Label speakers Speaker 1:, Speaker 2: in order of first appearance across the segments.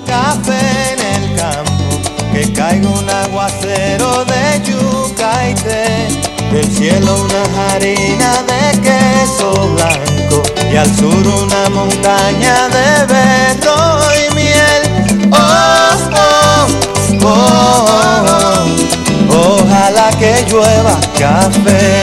Speaker 1: café en el campo, que caiga un aguacero de yuca y té, del cielo una harina de queso blanco y al sur una montaña de berro y miel. Oh, oh, oh, oh, ojalá que llueva café.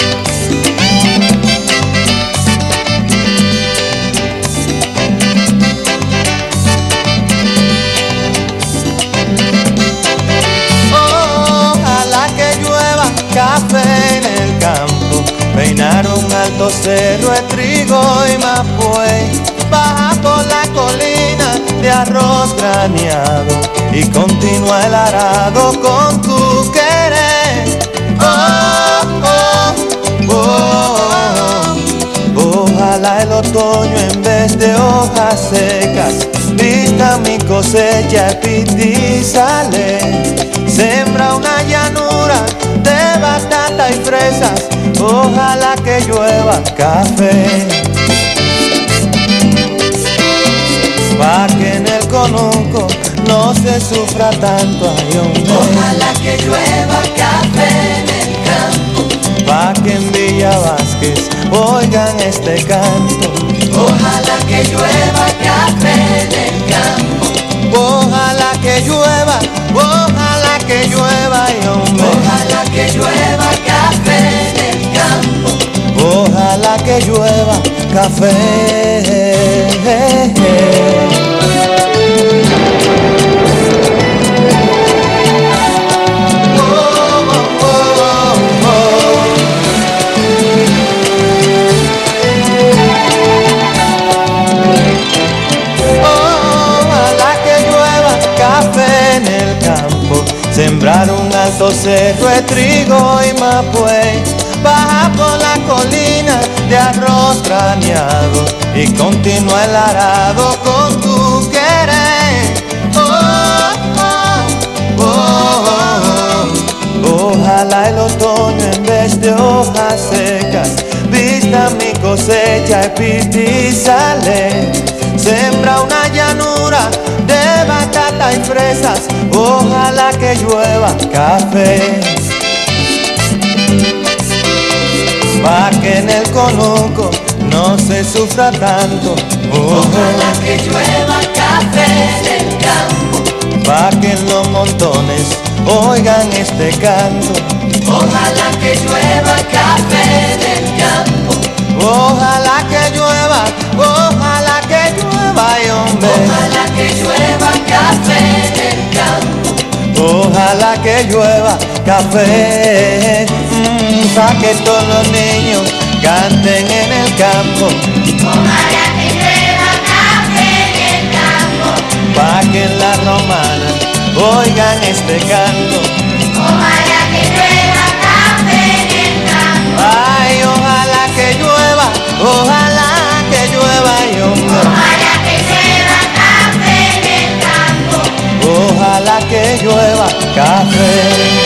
Speaker 1: Café en el campo, peinar un alto cerro de trigo y mapuey, baja por la colina de arroz graneado y continúa el arado con tu querer. Oh, oh, oh, oh, ojalá el otoño en vez de hojas secas vista mi cosecha y sale. Sembra una llanura de batata y fresas, ojalá que llueva café. Pa' que en el conuco no se sufra tanto, ay hombre.
Speaker 2: Ojalá que llueva café en el campo.
Speaker 1: Pa' que en Villa Vázquez oigan este canto.
Speaker 2: Ojalá que llueva café en el campo.
Speaker 1: Ojalá que llueva, ojalá que llueva, ay hombre.
Speaker 2: Ojalá que llueva café en el campo.
Speaker 1: Ojalá que llueva café. Sembrar un alto cerro de trigo y mapuey, baja por la colina de arroz graneado y continúa el arado con tu querer. Oh, oh, oh, oh, ojalá el otoño en vez de hojas secas vista mi cosecha y sale. Sembra una llanura de batata y fresas, ojalá que llueva café. Pa' que en el conuco no se sufra tanto,
Speaker 2: ojalá que llueva café en el campo.
Speaker 1: Pa' que en los montones oigan este canto.
Speaker 2: Ojalá que llueva café en el campo.
Speaker 1: Ojalá que llueva, ojalá que llueva, ay hombre.
Speaker 2: Ojalá que llueva café en el campo.
Speaker 1: Ojalá que llueva café, pa' que todos los niños canten en el campo.
Speaker 2: Ojalá que llueva café en el campo.
Speaker 1: Pa' que en la romana oigan este canto.
Speaker 2: Ojalá que llueva café en el campo.
Speaker 1: Ay, ojalá que llueva, ojalá que llueva, ay hombre.
Speaker 2: Ojalá que llueva café en el campo.
Speaker 1: Ojalá que llueva café.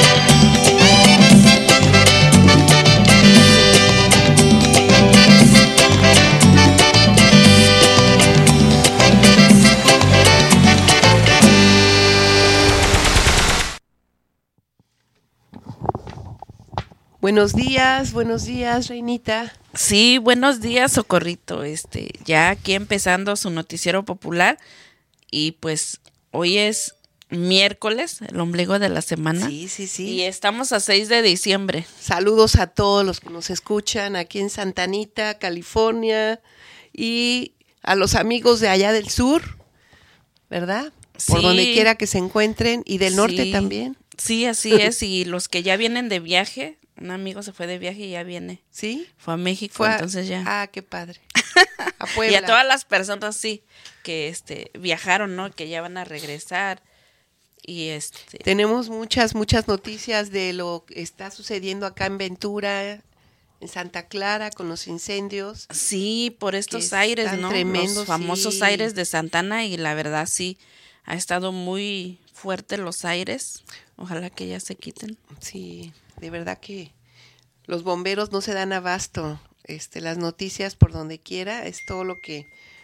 Speaker 3: Buenos días, Reinita.
Speaker 4: Sí, buenos días, Socorrito. Ya aquí empezando su noticiero popular y pues hoy es miércoles, el ombligo de la semana.
Speaker 3: Sí.
Speaker 4: Y estamos a 6 de diciembre.
Speaker 3: Saludos a todos los que nos escuchan aquí en Santa Anita, California, y a los amigos de allá del sur, ¿verdad? Por
Speaker 4: Sí.
Speaker 3: donde quiera que se encuentren, y del norte también.
Speaker 4: Sí, así es. Y los que ya vienen de viaje, un amigo se fue de viaje y ya viene.
Speaker 3: ¿Sí?
Speaker 4: Fue a México, entonces ya.
Speaker 3: Ah, qué padre. A Puebla.
Speaker 4: Y a todas las personas, sí, que viajaron, ¿no? Que ya van a regresar. Y
Speaker 3: Tenemos muchas noticias de lo que está sucediendo acá en Ventura, en Santa Clara, con los incendios.
Speaker 4: Sí, por estos
Speaker 3: que
Speaker 4: aires,
Speaker 3: están
Speaker 4: ¿no?
Speaker 3: tremendos,
Speaker 4: Los famosos
Speaker 3: sí.
Speaker 4: aires de Santana, y la verdad sí, ha estado muy fuerte los aires. Ojalá que ya se quiten.
Speaker 3: Sí, de verdad que los bomberos no se dan abasto. Las noticias por donde quiera es todo lo que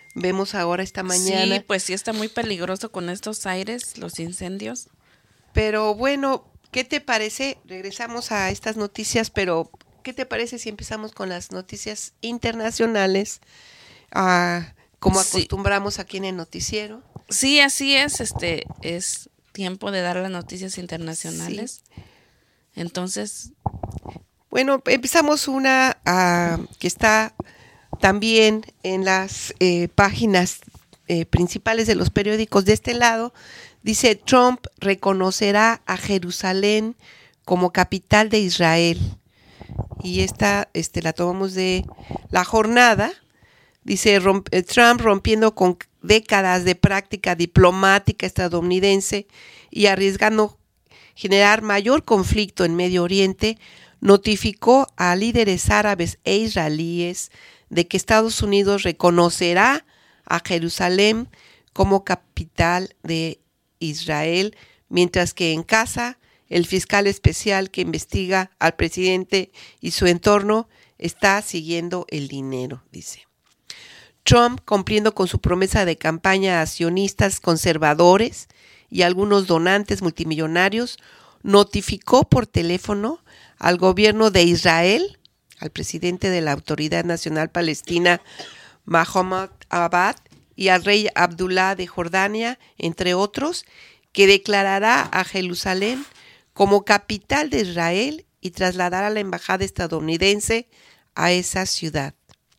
Speaker 3: vemos ahora esta mañana.
Speaker 4: Sí, pues sí está muy peligroso con estos aires, los incendios.
Speaker 3: Pero bueno, ¿qué te parece? Regresamos a estas noticias, pero ¿qué te parece si empezamos con las noticias internacionales? Como
Speaker 4: Sí.
Speaker 3: acostumbramos aquí en el noticiero.
Speaker 4: Sí, así es, es tiempo de dar las noticias internacionales. Entonces,
Speaker 3: Bueno, empezamos una que está también en las páginas principales de los periódicos de este lado. Dice, Trump reconocerá a Jerusalén como capital de Israel. Y esta la tomamos de La Jornada. Dice, Trump rompiendo con décadas de práctica diplomática estadounidense y arriesgando generar mayor conflicto en Medio Oriente, notificó a líderes árabes e israelíes de que Estados Unidos reconocerá a Jerusalén como capital de Israel, mientras que en casa el fiscal especial que investiga al presidente y su entorno está siguiendo el dinero, dice. Trump, cumpliendo con su promesa de campaña a sionistas conservadores y algunos donantes multimillonarios, notificó por teléfono al gobierno de Israel, al presidente de la Autoridad Nacional Palestina, Mahmoud Abbas, y al rey Abdullah de Jordania, entre otros, que declarará a Jerusalén como capital de Israel y trasladará la embajada estadounidense a esa ciudad.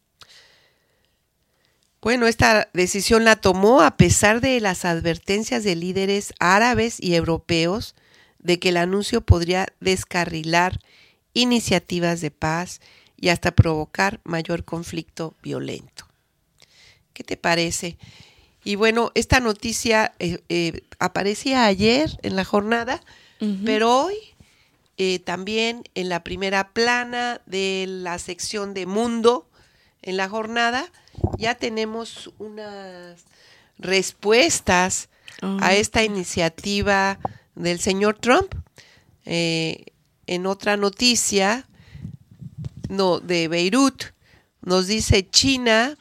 Speaker 3: Bueno, esta decisión la tomó a pesar de las advertencias de líderes árabes y europeos de que el anuncio podría descarrilar iniciativas de paz y hasta provocar mayor conflicto violento. ¿Qué te parece? Y bueno, esta noticia aparecía ayer en La Jornada, pero hoy también en la primera plana de la sección de Mundo en La Jornada ya tenemos unas respuestas a esta iniciativa del señor Trump. En otra noticia de Beirut nos dice China,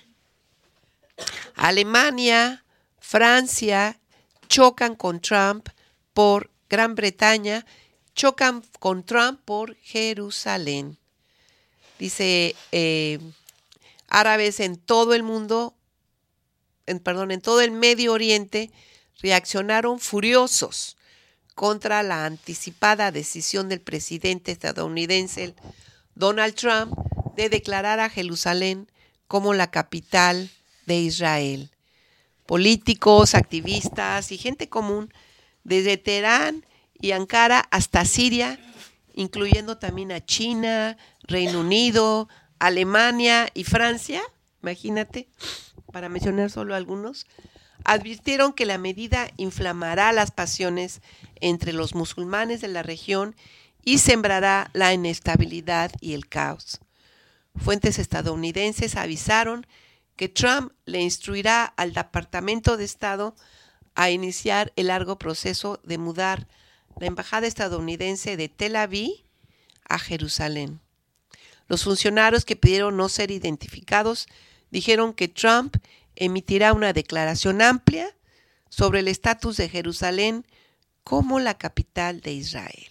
Speaker 3: Alemania, Francia chocan con Trump por Gran Bretaña, chocan con Trump por Jerusalén. Dice árabes en todo el mundo, en todo el Medio Oriente, reaccionaron furiosos contra la anticipada decisión del presidente estadounidense Donald Trump de declarar a Jerusalén como la capital de Israel. Políticos, activistas y gente común, desde Teherán y Ankara hasta Siria, incluyendo también a China, Reino Unido, Alemania y Francia, imagínate, para mencionar solo algunos, advirtieron que la medida inflamará las pasiones entre los musulmanes de la región y sembrará la inestabilidad y el caos. Fuentes estadounidenses avisaron que Trump le instruirá al Departamento de Estado a iniciar el largo proceso de mudar la embajada estadounidense de Tel Aviv a Jerusalén. Los funcionarios que pidieron no ser identificados dijeron que Trump emitirá una declaración amplia sobre el estatus de Jerusalén como la capital de Israel.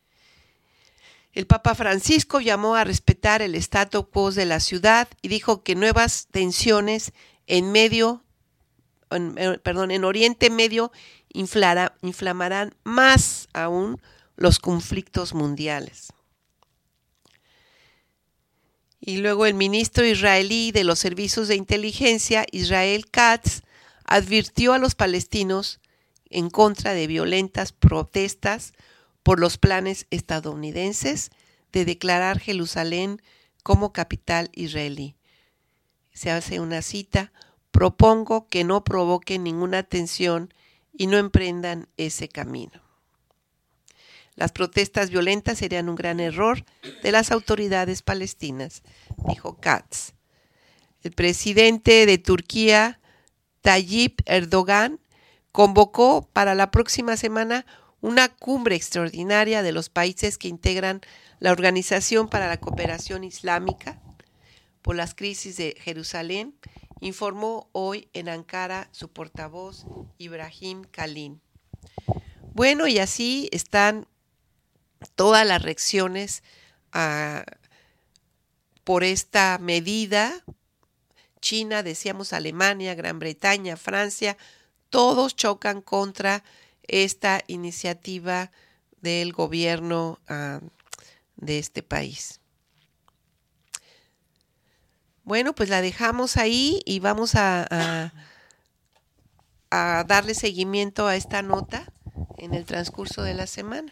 Speaker 3: El Papa Francisco llamó a respetar el statu quo de la ciudad y dijo que nuevas tensiones en Oriente Medio inflamarán más aún los conflictos mundiales. Y luego el ministro israelí de los servicios de inteligencia, Israel Katz, advirtió a los palestinos en contra de violentas protestas por los planes estadounidenses de declarar Jerusalén como capital israelí. Se hace una cita: propongo que no provoquen ninguna tensión y no emprendan ese camino. Las protestas violentas serían un gran error de las autoridades palestinas, dijo Katz. El presidente de Turquía, Tayyip Erdogan, convocó para la próxima semana una cumbre extraordinaria de los países que integran la Organización para la Cooperación Islámica por las crisis de Jerusalén informó hoy en Ankara su portavoz Ibrahim Kalin. Bueno, y así están todas las reacciones por esta medida. China, decíamos, Alemania, Gran Bretaña, Francia, todos chocan contra esta iniciativa del gobierno de este país. Bueno, pues la dejamos ahí y vamos a darle seguimiento a esta nota en el transcurso de la semana.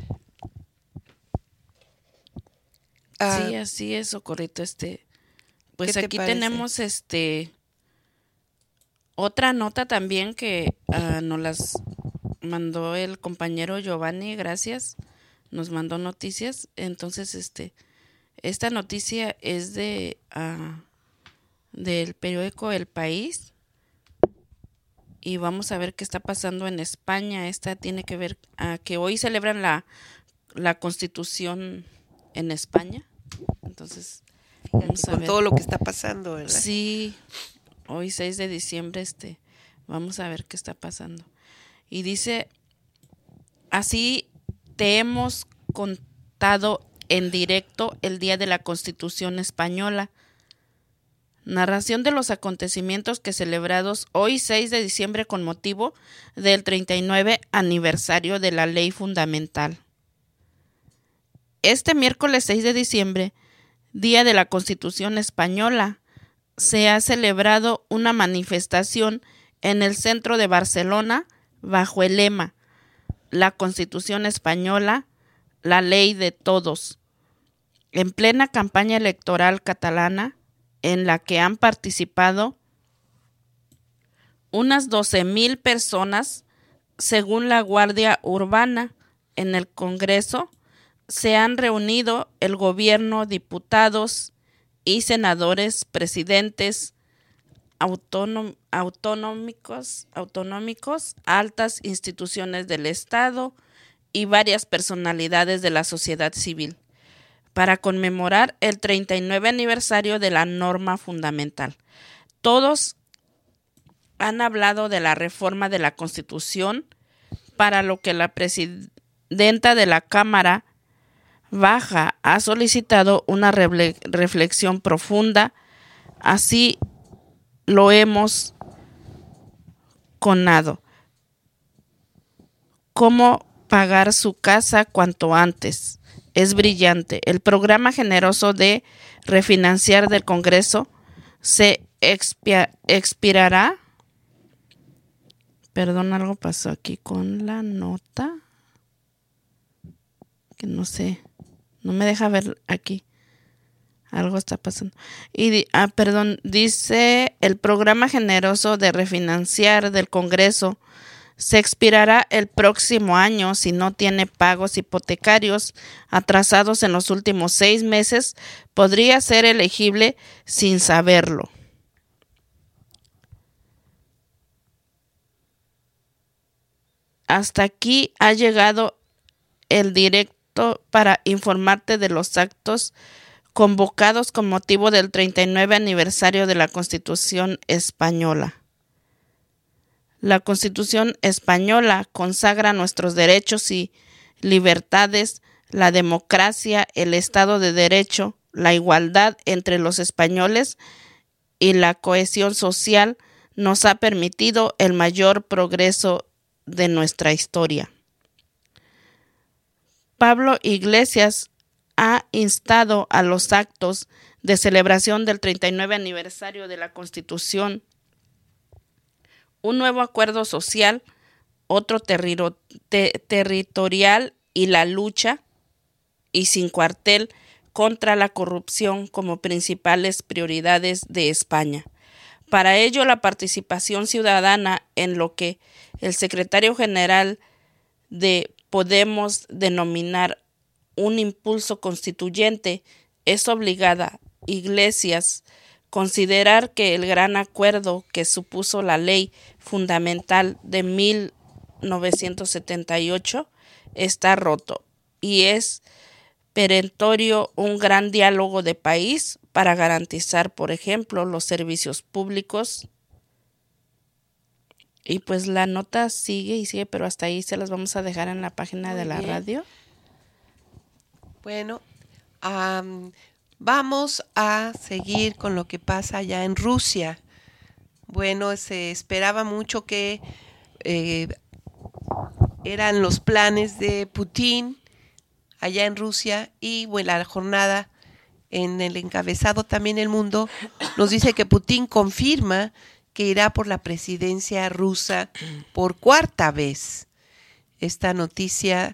Speaker 4: Sí, así es, Socorrito. Pues aquí tenemos otra nota también que nos las mandó el compañero Giovanni, gracias. Nos mandó noticias. Entonces, esta noticia es del periódico El País. Y vamos a ver qué está pasando en España. Esta tiene que ver que hoy celebran la Constitución en España. Entonces, vamos a
Speaker 3: con
Speaker 4: ver
Speaker 3: todo lo que está pasando, ¿verdad?
Speaker 4: Sí, hoy 6 de diciembre, vamos a ver qué está pasando. Y dice, así te hemos contado en directo el día de la Constitución Española. Narración de los acontecimientos que celebrados hoy 6 de diciembre con motivo del 39 aniversario de la Ley Fundamental. Este miércoles 6 de diciembre, día de la Constitución Española, se ha celebrado una manifestación en el centro de Barcelona bajo el lema La Constitución Española, la ley de todos, en plena campaña electoral catalana, en la que han participado unas 12,000 personas, según la Guardia Urbana. En el Congreso se han reunido el gobierno, diputados y senadores, presidentes autonómicos, altas instituciones del Estado y varias personalidades de la sociedad civil, para conmemorar el 39 aniversario de la norma fundamental. Todos han hablado de la reforma de la Constitución, para lo que la presidenta de la Cámara Baja ha solicitado una reflexión profunda. Así lo hemos conado. ¿Cómo pagar su casa cuanto antes? Es brillante. El programa generoso de refinanciar del Congreso se expirará. Perdón, algo pasó aquí con la nota. Que no sé. No me deja ver aquí. Algo está pasando. Dice el programa generoso de refinanciar del Congreso se expirará el próximo año si no tiene pagos hipotecarios atrasados en los últimos 6 meses. Podría ser elegible sin saberlo. Hasta aquí ha llegado el directo para informarte de los actos convocados con motivo del 39 aniversario de la Constitución Española. La Constitución Española consagra nuestros derechos y libertades, la democracia, el Estado de Derecho, la igualdad entre los españoles y la cohesión social. Nos ha permitido el mayor progreso de nuestra historia. Pablo Iglesias ha instado a los actos de celebración del 39 aniversario de la Constitución, un nuevo acuerdo social, otro territorial y la lucha y sin cuartel contra la corrupción como principales prioridades de España. Para ello, la participación ciudadana en lo que el secretario general de Podemos denominar un impulso constituyente es obligada. Iglesias considerar que el gran acuerdo que supuso la Ley Fundamental de 1978 está roto y es perentorio un gran diálogo de país para garantizar, por ejemplo, los servicios públicos. Y pues la nota sigue y sigue, pero hasta ahí se las vamos a dejar en la página de la radio.
Speaker 3: Bueno, vamos a seguir con lo que pasa allá en Rusia. Bueno, se esperaba mucho que eran los planes de Putin allá en Rusia, y bueno, la jornada en el encabezado también El Mundo nos dice que Putin confirma que irá por la presidencia rusa por cuarta vez. Esta noticia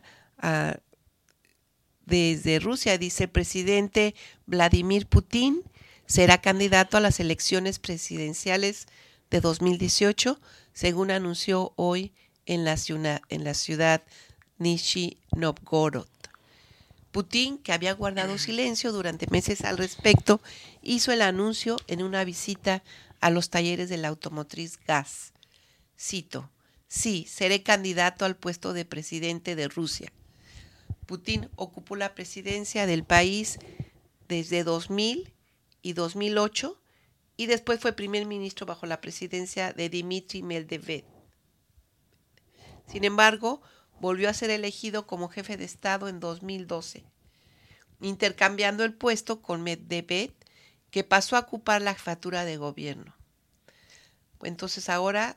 Speaker 3: desde Rusia dice: el presidente Vladimir Putin será candidato a las elecciones presidenciales de 2018, según anunció hoy en la ciudad Nizhny Novgorod. Putin, que había guardado silencio durante meses al respecto, hizo el anuncio en una visita a los talleres de la automotriz Gaz. Cito: sí, seré candidato al puesto de presidente de Rusia. Putin ocupó la presidencia del país desde 2000 y 2008 y después fue primer ministro bajo la presidencia de Dmitry Medvedev. Sin embargo, volvió a ser elegido como jefe de Estado en 2012, intercambiando el puesto con Medvedev, que pasó a ocupar la jefatura de gobierno. Entonces ahora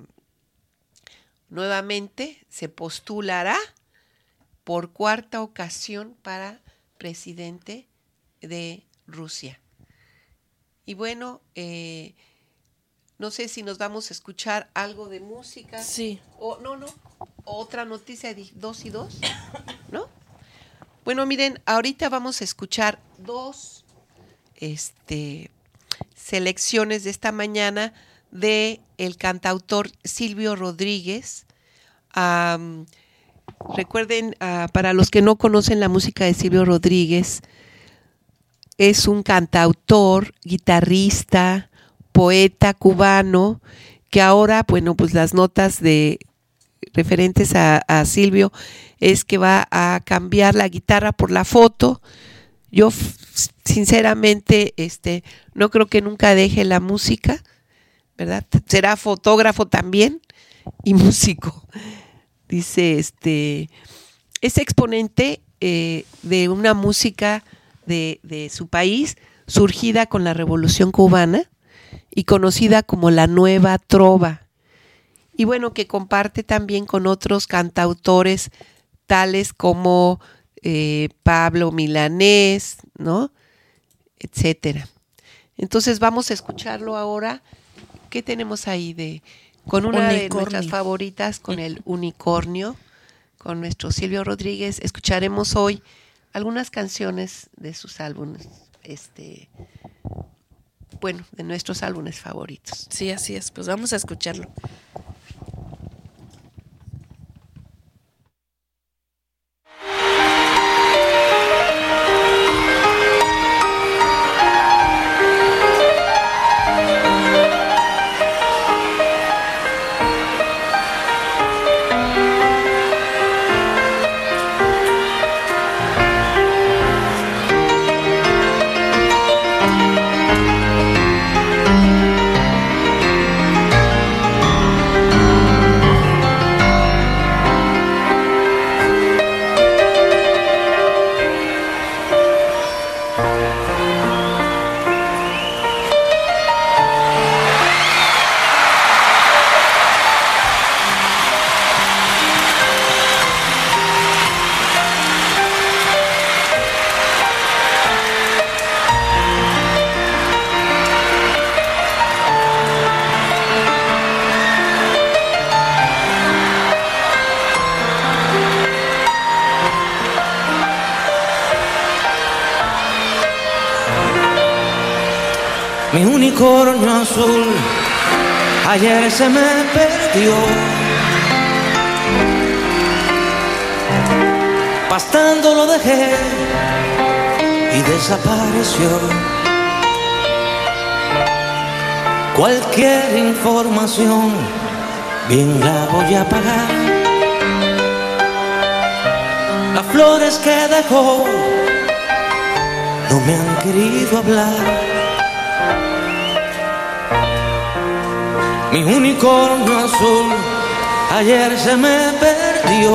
Speaker 3: nuevamente se postulará por cuarta ocasión para presidente de Rusia. Y bueno, no sé si nos vamos a escuchar algo de música.
Speaker 4: Sí.
Speaker 3: Otra noticia de 2 y 2, ¿no? Bueno, miren, ahorita vamos a escuchar dos selecciones de esta mañana de el cantautor Silvio Rodríguez. Recuerden, para los que no conocen la música de Silvio Rodríguez, es un cantautor, guitarrista, poeta cubano, que ahora, bueno, pues las notas referentes a Silvio es que va a cambiar la guitarra por la foto. Yo sinceramente no creo que nunca deje la música, ¿verdad? Será fotógrafo también y músico. Dice, es exponente de una música de su país, surgida con la Revolución Cubana y conocida como la Nueva Trova. Y bueno, que comparte también con otros cantautores tales como Pablo Milanés, ¿no? Etcétera. Entonces vamos a escucharlo ahora. ¿Qué tenemos ahí con una de nuestras favoritas, con el Unicornio, con nuestro Silvio Rodríguez? Escucharemos hoy algunas canciones de sus álbumes, de nuestros álbumes favoritos.
Speaker 4: Sí, así es. Pues vamos a escucharlo.
Speaker 5: Mi unicornio azul ayer se me perdió, pastando lo dejé y desapareció. Cualquier información bien la voy a pagar. Las flores que dejó no me han querido hablar. Mi unicornio azul ayer se me perdió.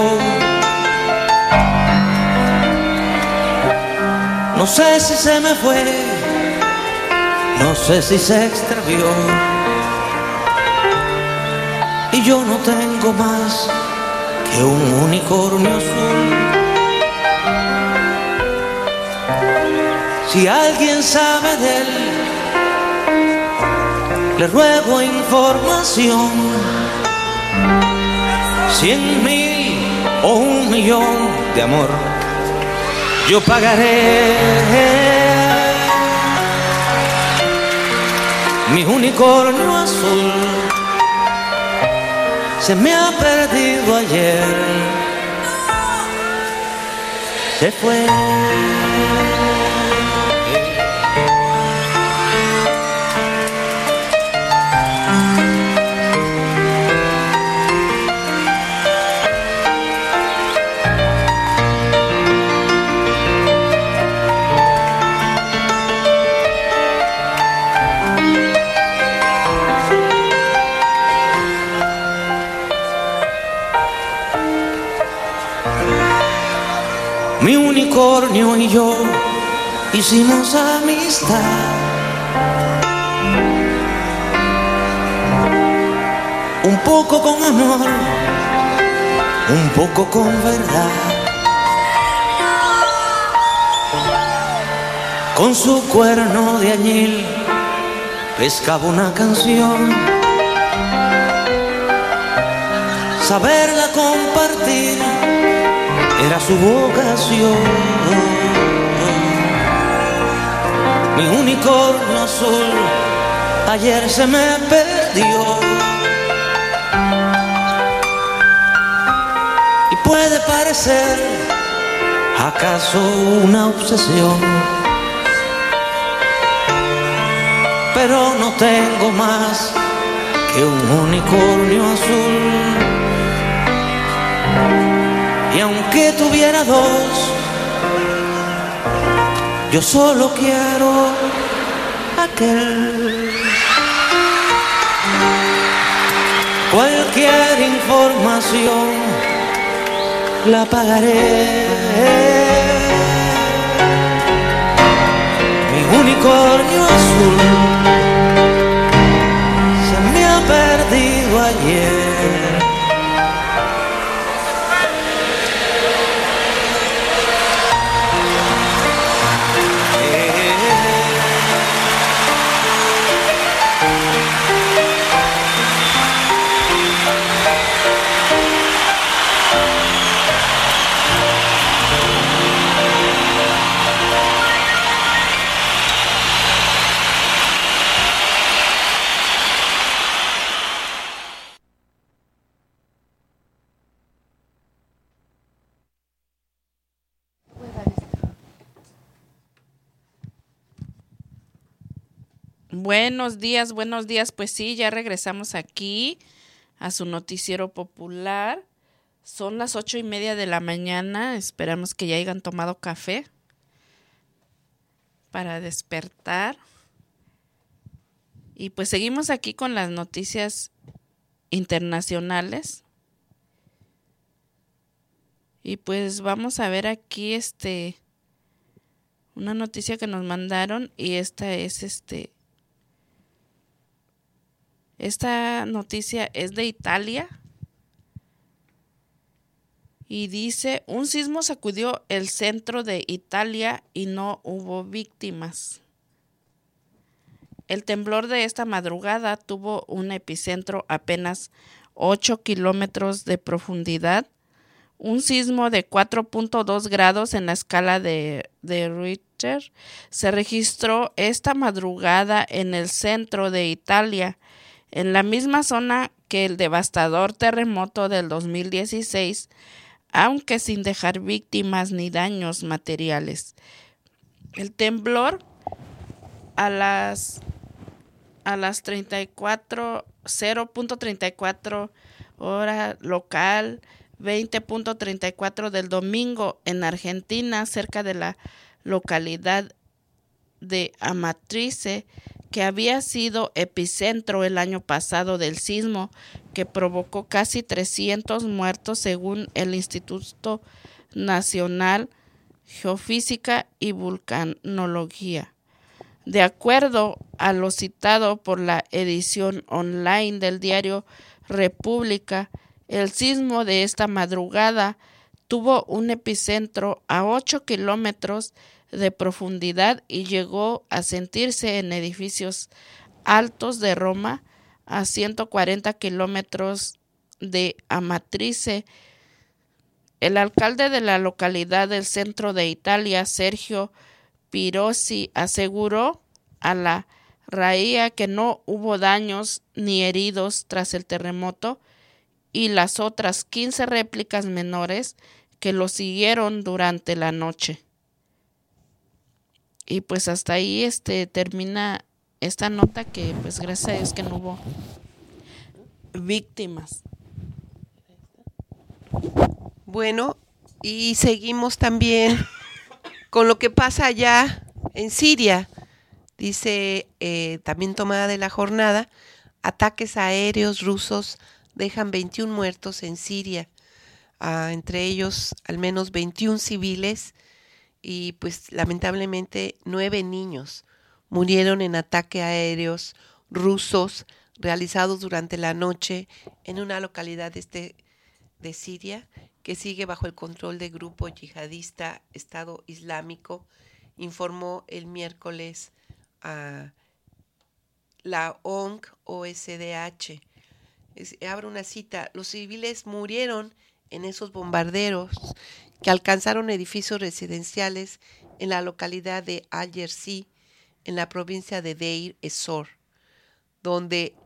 Speaker 5: No sé si se me fue, no sé si se extravió. Y yo no tengo más que un unicornio azul. Si alguien sabe de él, le ruego información. 100,000 o 1,000,000 de amor yo pagaré. Mi unicornio azul se me ha perdido ayer, se fue. Mi unicornio y yo hicimos amistad. Un poco con amor, un poco con verdad. Con su cuerno de añil pescaba una canción. Saberla compartir era su vocación. Mi unicornio azul ayer se me perdió. Y puede parecer acaso una obsesión, pero no tengo más que un unicornio azul. Y aunque tuviera dos, yo solo quiero aquel. Cualquier información la pagaré. Mi unicornio azul se me ha perdido ayer.
Speaker 4: Buenos días, pues sí, ya regresamos aquí a su noticiero popular. Son las 8:30 de la mañana, esperamos que ya hayan tomado café para despertar. Y pues seguimos aquí con las noticias internacionales. Y pues vamos a ver aquí una noticia que nos mandaron, y esta noticia es de Italia y dice: un sismo sacudió el centro de Italia y no hubo víctimas. El temblor de esta madrugada tuvo un epicentro apenas 8 kilómetros de profundidad. Un sismo de 4.2 grados en la escala de Richter se registró esta madrugada en el centro de Italia, en la misma zona que el devastador terremoto del 2016, aunque sin dejar víctimas ni daños materiales. El temblor a las 0.34 hora local, 20.34 del domingo en Argentina, cerca de la localidad de Amatrice, que había sido epicentro el año pasado del sismo que provocó casi 300 muertos según el Instituto Nacional Geofísica y Vulcanología. De acuerdo a lo citado por la edición online del diario República, el sismo de esta madrugada tuvo un epicentro a 8 kilómetros de profundidad y llegó a sentirse en edificios altos de Roma, a 140 kilómetros de Amatrice. El alcalde de la localidad del centro de Italia, Sergio Pirozzi, aseguró a la RAIA que no hubo daños ni heridos tras el terremoto y las otras 15 réplicas menores que lo siguieron durante la noche. Y pues hasta ahí termina esta nota, que pues gracias a Dios que no hubo víctimas.
Speaker 3: Bueno, y seguimos también con lo que pasa allá en Siria. Dice, también tomada de la jornada, ataques aéreos rusos dejan 21 muertos en Siria, entre ellos al menos 21 civiles, y pues lamentablemente 9 niños murieron en ataques aéreos rusos realizados durante la noche en una localidad de Siria que sigue bajo el control del grupo yihadista Estado Islámico, informó el miércoles a la ONG-OSDH. Abro una cita: los civiles murieron en esos bombardeos que alcanzaron edificios residenciales en la localidad de Al-Yersi, en la provincia de Deir ez-Zor, donde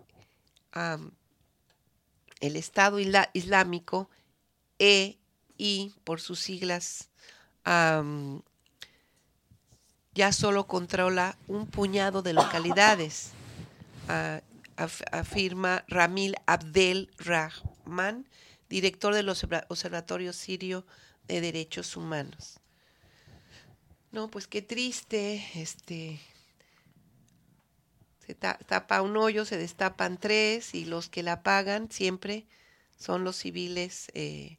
Speaker 3: el Estado Islámico, EI por sus siglas, ya solo controla un puñado de localidades, afirma Ramil Abdel Rahman, director del Observatorio Sirio de Derechos Humanos. No, pues qué triste, se tapa un hoyo, se destapan 3, y los que la pagan siempre son los civiles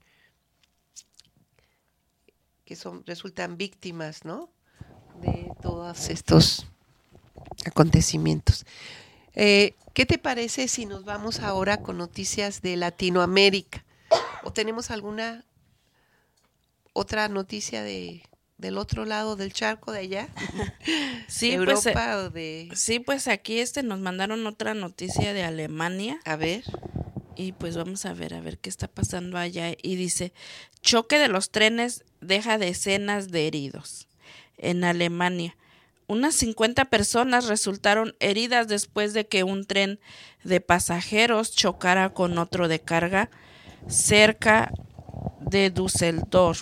Speaker 3: que resultan víctimas, ¿no?, de todos estos acontecimientos. ¿Qué te parece si nos vamos ahora con noticias de Latinoamérica? ¿O tenemos alguna otra noticia del otro lado del charco de allá?
Speaker 4: Sí,
Speaker 3: Europa,
Speaker 4: pues,
Speaker 3: o de...
Speaker 4: Sí, pues aquí nos mandaron otra noticia de Alemania.
Speaker 3: A ver.
Speaker 4: Y pues vamos a ver qué está pasando allá. Y dice, choque de los trenes deja decenas de heridos. En Alemania, unas 50 personas resultaron heridas después de que un tren de pasajeros chocara con otro de carga cerca de Düsseldorf.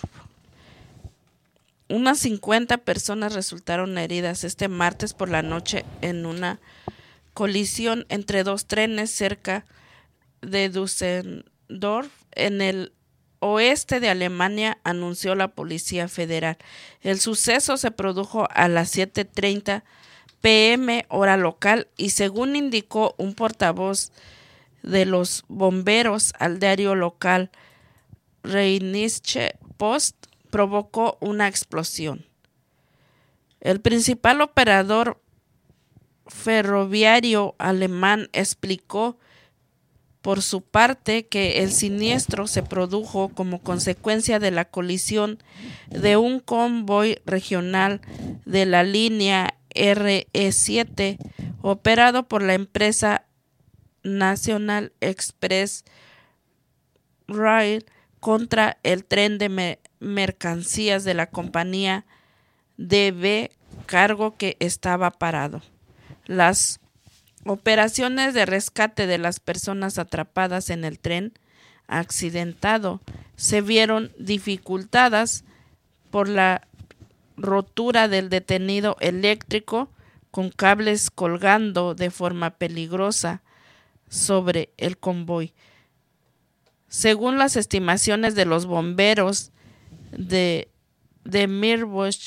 Speaker 4: Unas 50 personas resultaron heridas este martes por la noche en una colisión entre 2 trenes cerca de Düsseldorf, en el oeste de Alemania, anunció la Policía Federal. El suceso se produjo a las 7:30 p.m. hora local y, según indicó un portavoz de los bomberos al diario local Rheinische Post, provocó una explosión. El principal operador ferroviario alemán explicó por su parte que el siniestro se produjo como consecuencia de la colisión de un convoy regional de la línea RE7 operado por la empresa National Express Rail contra el tren de mercancías de la compañía DB Cargo que estaba parado. Las operaciones de rescate de las personas atrapadas en el tren accidentado se vieron dificultadas por la rotura del detenido eléctrico con cables colgando de forma peligrosa sobre el convoy. Según las estimaciones de los bomberos de Mirbosch,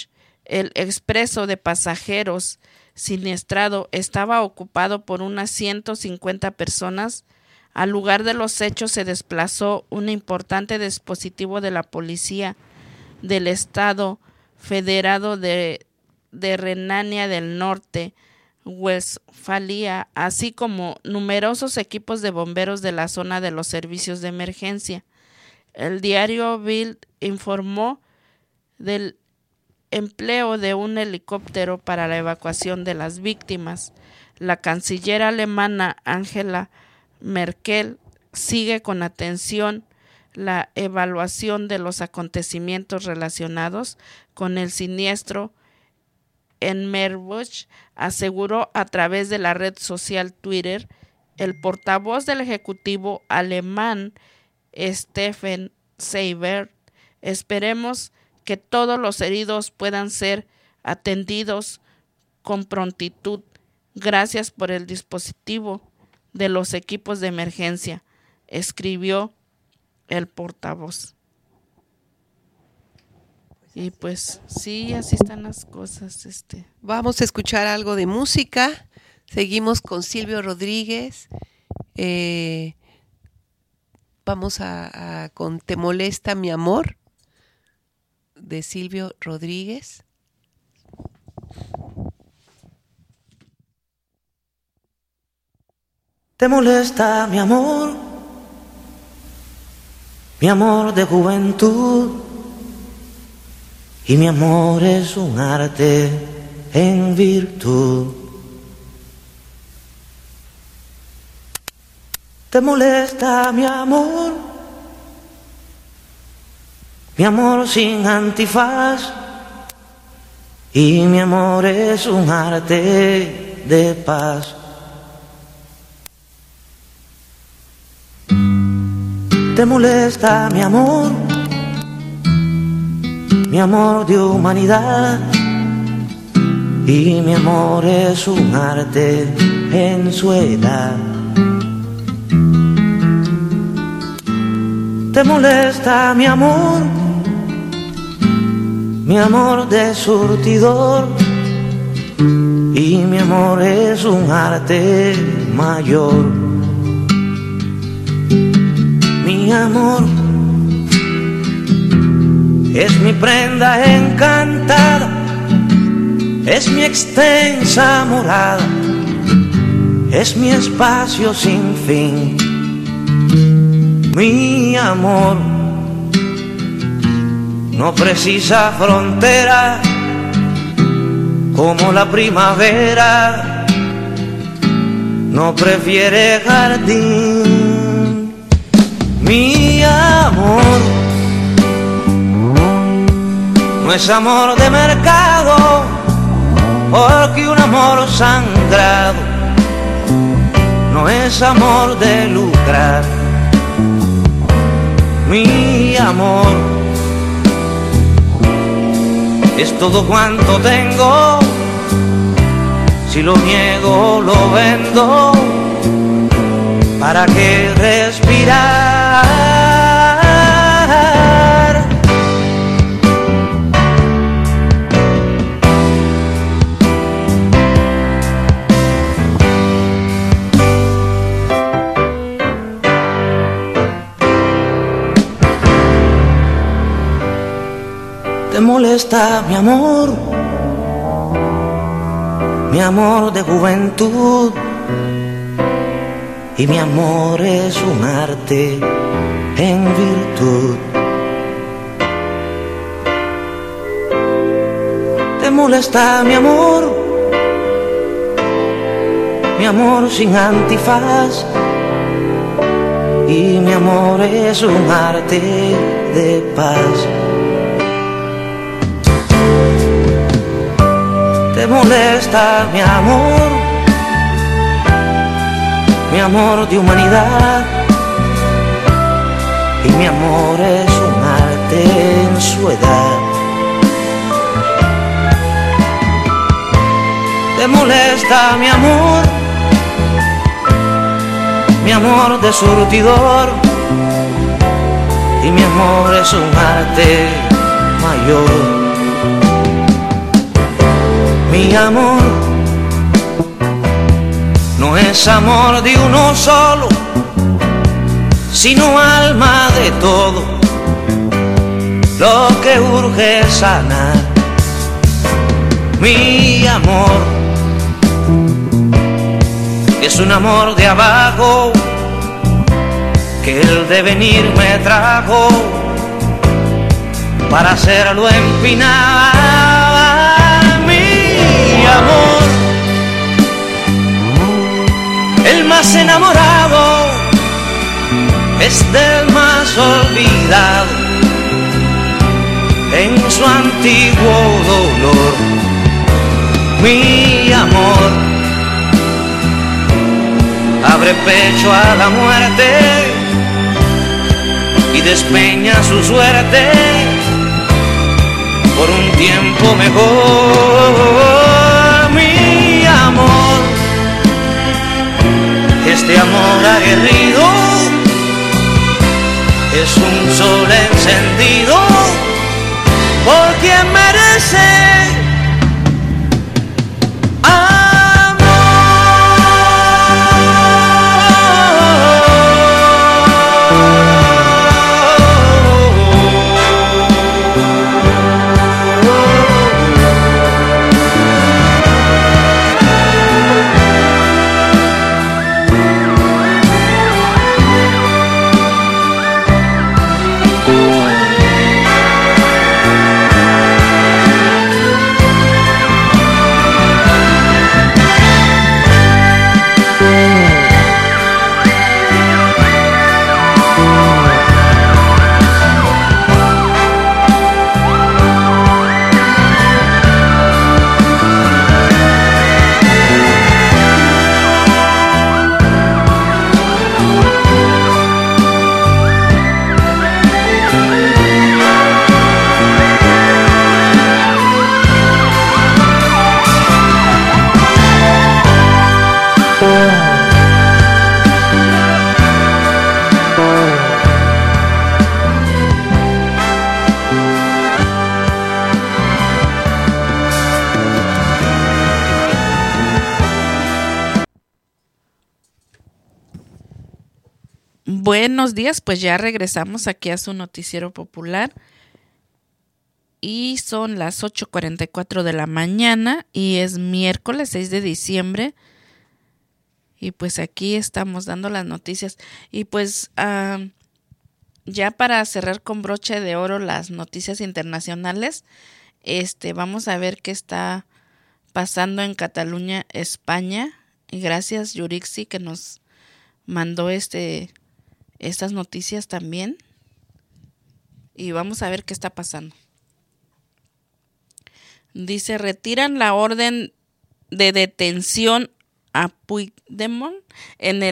Speaker 4: El expreso de pasajeros siniestrado estaba ocupado por unas 150 personas. Al lugar de los hechos se desplazó un importante dispositivo de la policía del Estado Federado de Renania del Norte, Westfalia, así como numerosos equipos de bomberos de la zona de los servicios de emergencia. El diario Bild informó del empleo de un helicóptero para la evacuación de las víctimas. La canciller alemana Angela Merkel sigue con atención la evaluación de los acontecimientos relacionados con el siniestro en Meerbusch, aseguró a través de la red social Twitter el portavoz del Ejecutivo alemán Steffen Seibert. Esperemos que todos los heridos puedan ser atendidos con prontitud. Gracias por el dispositivo de los equipos de emergencia, escribió el portavoz. Y pues sí, así están las cosas.
Speaker 3: Vamos a escuchar algo de música. Seguimos con Silvio Rodríguez. Vamos con Te molesta mi amor, de Silvio Rodríguez.
Speaker 5: Te molesta mi amor de juventud, y mi amor es un arte en virtud. Te molesta mi amor sin antifaz, y mi amor es un arte de paz. Te molesta mi amor de humanidad, y mi amor es un arte en su edad. Te molesta mi amor de surtidor, y mi amor es un arte mayor. Mi amor es mi prenda encantada, es mi extensa morada, es mi espacio sin fin. Mi amor no precisa frontera, como la primavera no prefiere jardín. Mi amor no es amor de mercado, porque un amor sangrado no es amor de lucrar. Mi amor es todo cuanto tengo, si lo niego lo vendo. ¿Para qué respirar? Te molesta mi amor de juventud, y mi amor es un arte en virtud. Te molesta mi amor sin antifaz, y mi amor es un arte de paz. Te molesta mi amor de humanidad, y mi amor es un arte en su edad. Te molesta mi amor de surtidor, y mi amor es un arte mayor. Mi amor no es amor de uno solo, sino alma de todo, lo que urge es sanar. Mi amor es un amor de abajo, que el devenir me trajo para hacerlo empinar. Mi amor, el más enamorado es del más olvidado en su antiguo dolor. Mi amor abre pecho a la muerte y despeña su suerte por un tiempo mejor. Mi amor, este amor aguerrido es un sol encendido por quien merece
Speaker 4: Buenos días, pues ya regresamos aquí a su noticiero popular y son las 8:44 de la mañana y es miércoles 6 de diciembre y pues aquí estamos dando las noticias y pues ya para cerrar con broche de oro las noticias internacionales, vamos a ver qué está pasando en Cataluña, España, y gracias Yurixi que nos mandó estas noticias también y vamos a ver qué está pasando. Dice, retiran la orden de detención a Puigdemont en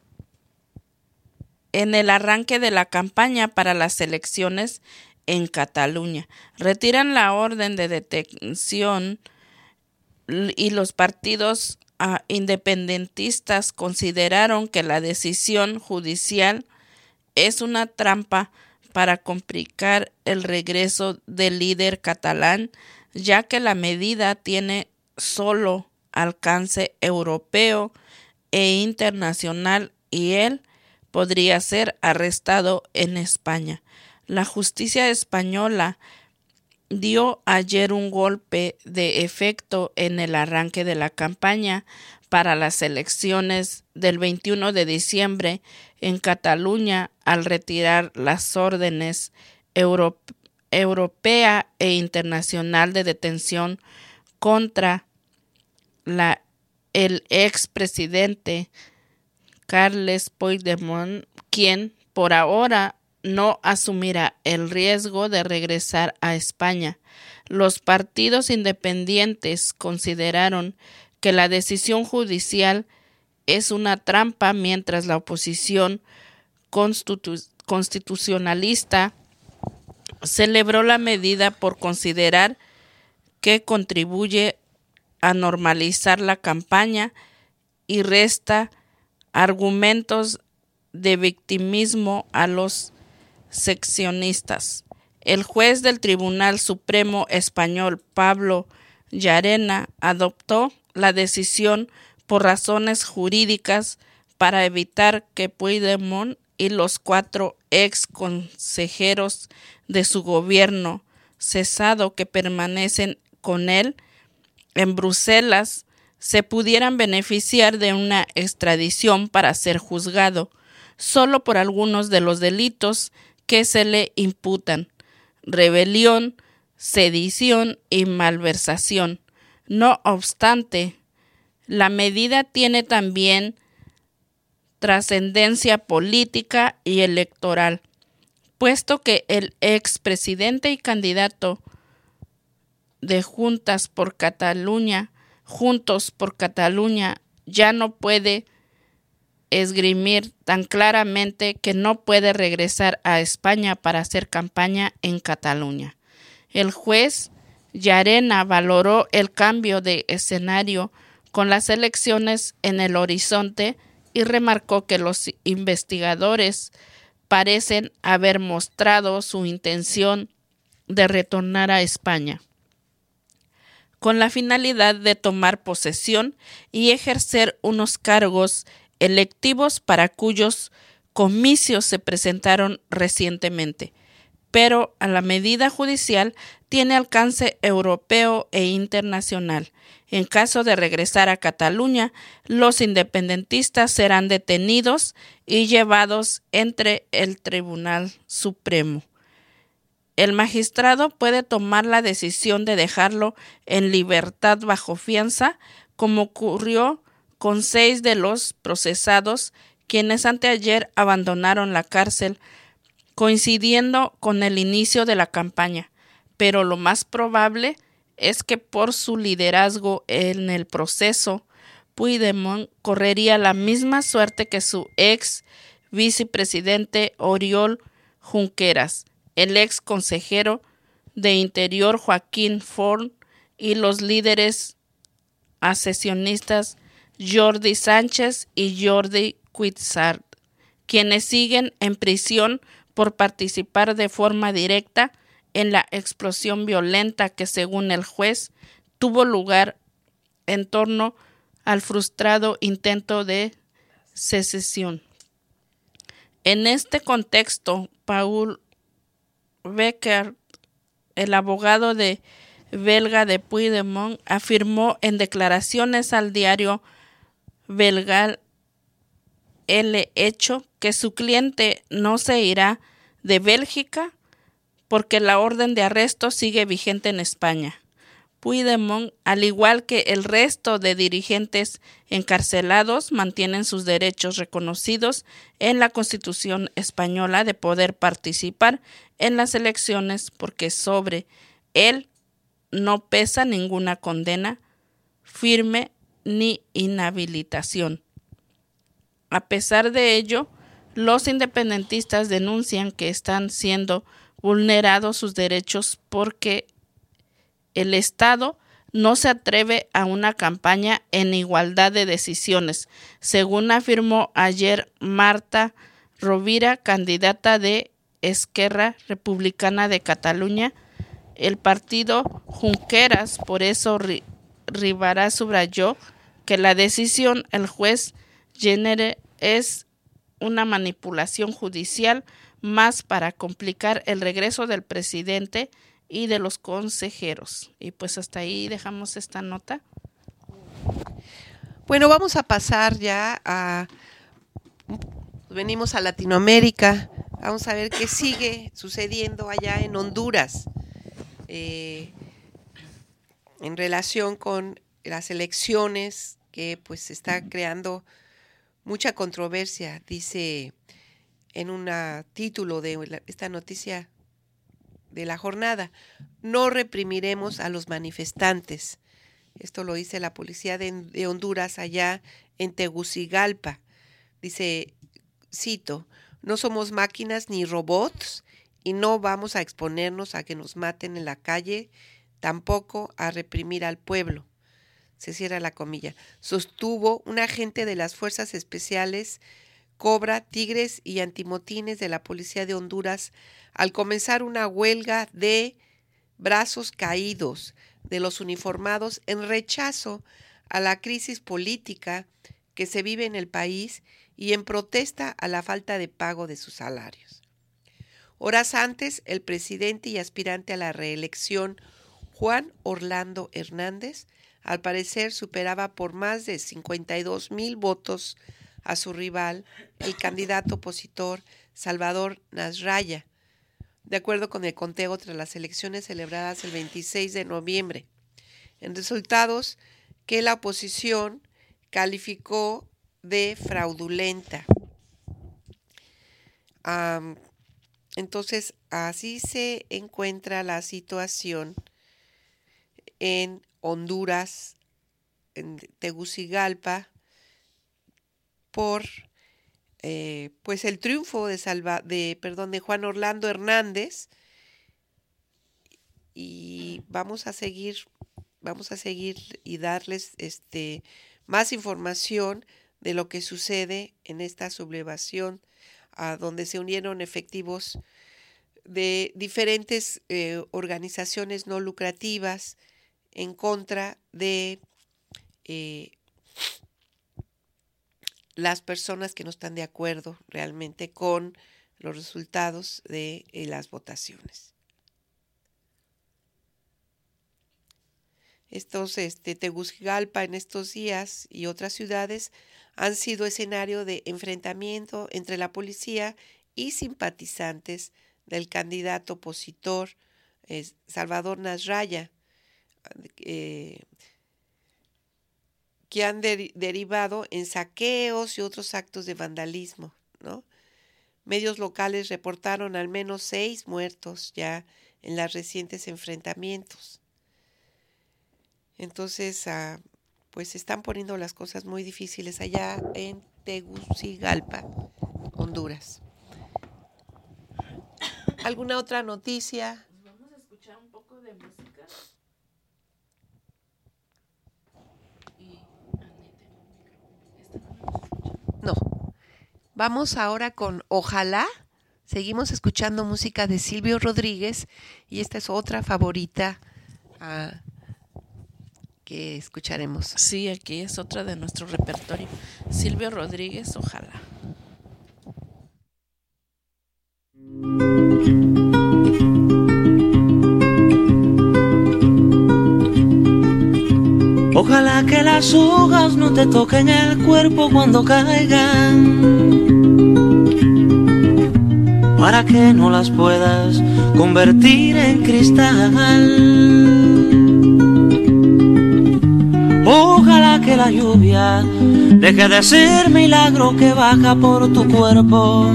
Speaker 4: el arranque de la campaña para las elecciones en Cataluña. Retiran la orden de detención y los partidos independentistas consideraron que la decisión judicial es una trampa para complicar el regreso del líder catalán, ya que la medida tiene solo alcance europeo e internacional y él podría ser arrestado en España. La justicia española dio ayer un golpe de efecto en el arranque de la campaña para las elecciones del 21 de diciembre en Cataluña al retirar las órdenes europea e internacional de detención contra el expresidente Carles Puigdemont, quien por ahora no asumirá el riesgo de regresar a España. Los partidos independientes consideraron que la decisión judicial es una trampa, mientras la oposición constitucionalista celebró la medida por considerar que contribuye a normalizar la campaña y resta argumentos de victimismo a los seccionistas. El juez del Tribunal Supremo español, Pablo Llarena adoptó la decisión por razones jurídicas para evitar que Puigdemont y los 4 ex consejeros de su gobierno cesado que permanecen con él en Bruselas se pudieran beneficiar de una extradición para ser juzgado solo por algunos de los delitos que se le imputan: rebelión, sedición y malversación. No obstante, la medida tiene también trascendencia política y electoral, puesto que el expresidente y candidato de Juntos por Cataluña ya no puede esgrimir tan claramente que no puede regresar a España para hacer campaña en Cataluña. El juez Llarena valoró el cambio de escenario con las elecciones en el horizonte y remarcó que los investigadores parecen haber mostrado su intención de retornar a España con la finalidad de tomar posesión y ejercer unos cargos electivos para cuyos comicios se presentaron recientemente. Pero a la medida judicial tiene alcance europeo e internacional. En caso de regresar a Cataluña, los independentistas serán detenidos y llevados ante el Tribunal Supremo. El magistrado puede tomar la decisión de dejarlo en libertad bajo fianza, como ocurrió con 6 de los procesados, quienes anteayer abandonaron la cárcel, coincidiendo con el inicio de la campaña. Pero lo más probable es que por su liderazgo en el proceso, Puigdemont correría la misma suerte que su ex vicepresidente Oriol Junqueras, el ex consejero de Interior Joaquín Forn y los líderes ascensionistas Jordi Sánchez y Jordi Cuixart, quienes siguen en prisión por participar de forma directa en la explosión violenta que, según el juez, tuvo lugar en torno al frustrado intento de secesión. En este contexto, Paul Becker, el abogado belga de Puigdemont, afirmó en declaraciones al diario belga El Hecho que su cliente no se irá de Bélgica porque la orden de arresto sigue vigente en España. Puigdemont, al igual que el resto de dirigentes encarcelados, mantienen sus derechos reconocidos en la Constitución española de poder participar en las elecciones, porque sobre él no pesa ninguna condena firme ni inhabilitación. A pesar de ello, los independentistas denuncian que están siendo vulnerados sus derechos porque el Estado no se atreve a una campaña en igualdad de decisiones, según afirmó ayer Marta Rovira, candidata de Esquerra Republicana de Cataluña. El partido Junqueras, por eso Rivera subrayó que la decisión del juez Jenner es una manipulación judicial más para complicar el regreso del presidente y de los consejeros. Y pues hasta ahí dejamos esta nota.
Speaker 3: Bueno, vamos a pasar ya venimos a Latinoamérica. Vamos a ver qué sigue sucediendo allá en Honduras en relación con las elecciones, que pues se está creando mucha controversia. Dice en un título de esta noticia de la jornada: no reprimiremos a los manifestantes. Esto lo dice la policía de Honduras allá en Tegucigalpa. Dice, cito: no somos máquinas ni robots y no vamos a exponernos a que nos maten en la calle, tampoco a reprimir al pueblo. Se cierra la comilla. Sostuvo un agente de las Fuerzas Especiales Cobra, Tigres y Antimotines de la Policía de Honduras al comenzar una huelga de brazos caídos de los uniformados en rechazo a la crisis política que se vive en el país y en protesta a la falta de pago de sus salarios. Horas antes, el presidente y aspirante a la reelección, Juan Orlando Hernández, al parecer superaba por más de 52,000 votos a su rival, el candidato opositor Salvador Nasralla, de acuerdo con el conteo tras las elecciones celebradas el 26 de noviembre, en resultados que la oposición calificó de fraudulenta. Entonces, así se encuentra la situación en Honduras, en Tegucigalpa, por pues el triunfo de Juan Orlando Hernández, y vamos a seguir y darles más información de lo que sucede en esta sublevación, a donde se unieron efectivos de diferentes organizaciones no lucrativas en contra de las personas que no están de acuerdo realmente con los resultados de las votaciones. Tegucigalpa en estos días y otras ciudades han sido escenario de enfrentamiento entre la policía y simpatizantes del candidato opositor Salvador Nasralla, que han derivado en saqueos y otros actos de vandalismo, ¿no? Medios locales reportaron al menos 6 muertos ya en los recientes enfrentamientos. Entonces, pues se están poniendo las cosas muy difíciles allá en Tegucigalpa, Honduras. ¿Alguna otra noticia?
Speaker 4: Vamos a escuchar un poco de música.
Speaker 3: No. Vamos ahora con Ojalá. Seguimos escuchando música de Silvio Rodríguez y esta es otra favorita que escucharemos.
Speaker 4: Sí, aquí es otra de nuestro repertorio. Silvio Rodríguez, Ojalá.
Speaker 5: Ojalá que las hojas no te toquen el cuerpo cuando caigan, para que no las puedas convertir en cristal. Ojalá que la lluvia deje de ser milagro que baja por tu cuerpo.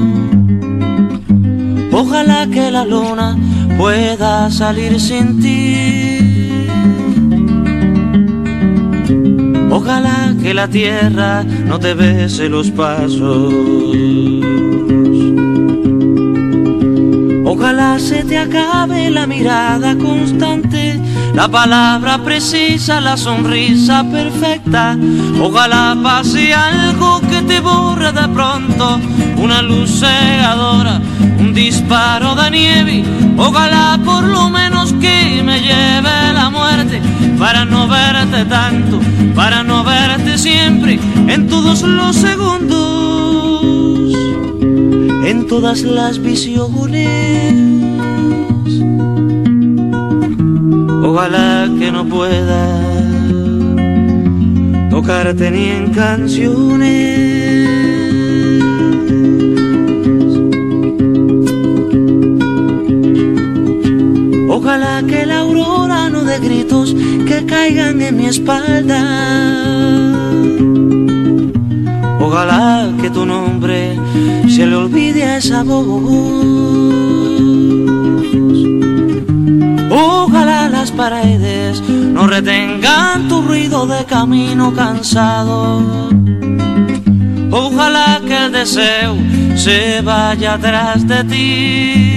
Speaker 5: Ojalá que la luna pueda salir sin ti. Ojalá que la tierra no te bese los pasos. Ojalá se te acabe la mirada constante, la palabra precisa, la sonrisa perfecta. Ojalá pase algo que te borre de pronto, una luz cegadora, un disparo de nieve. Ojalá por lo menos que me lleve la muerte, para no verte tanto, para no verte siempre, en todos los segundos, en todas las visiones. Ojalá que no pueda tocarte ni en canciones. Ojalá que la aurora no dé gritos que caigan en mi espalda. Ojalá que tu nombre se le olvide a esa voz. Ojalá las paredes no retengan tu ruido de camino cansado. Ojalá que el deseo se vaya atrás de ti.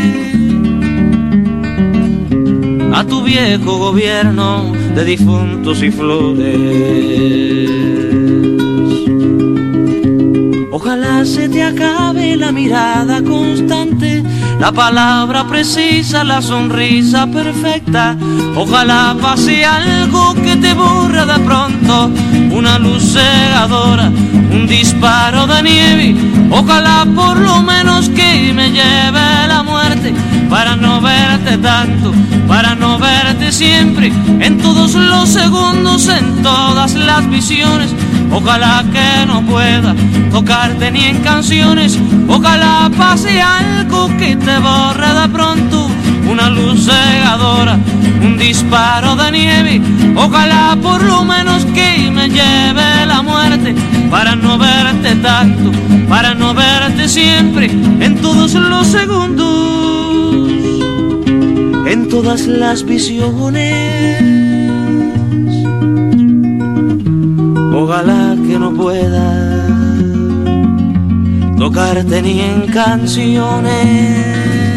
Speaker 5: A tu viejo gobierno de difuntos y flores. Ojalá se te acabe la mirada constante, la palabra precisa, la sonrisa perfecta. Ojalá pase algo que te borra de pronto, una luz cegadora, un disparo de nieve. Ojalá por lo menos que me lleve la muerte, para no verte tanto, para no verte siempre, en todos los segundos, en todas las visiones. Ojalá que no pueda tocarte ni en canciones. Ojalá pase algo que te borre de pronto, una luz cegadora, un disparo de nieve. Ojalá por lo menos que me lleve la muerte, para no verte tanto, para no verte siempre, en todos los segundos, en todas las visiones. Ojalá que no pueda tocarte ni en canciones.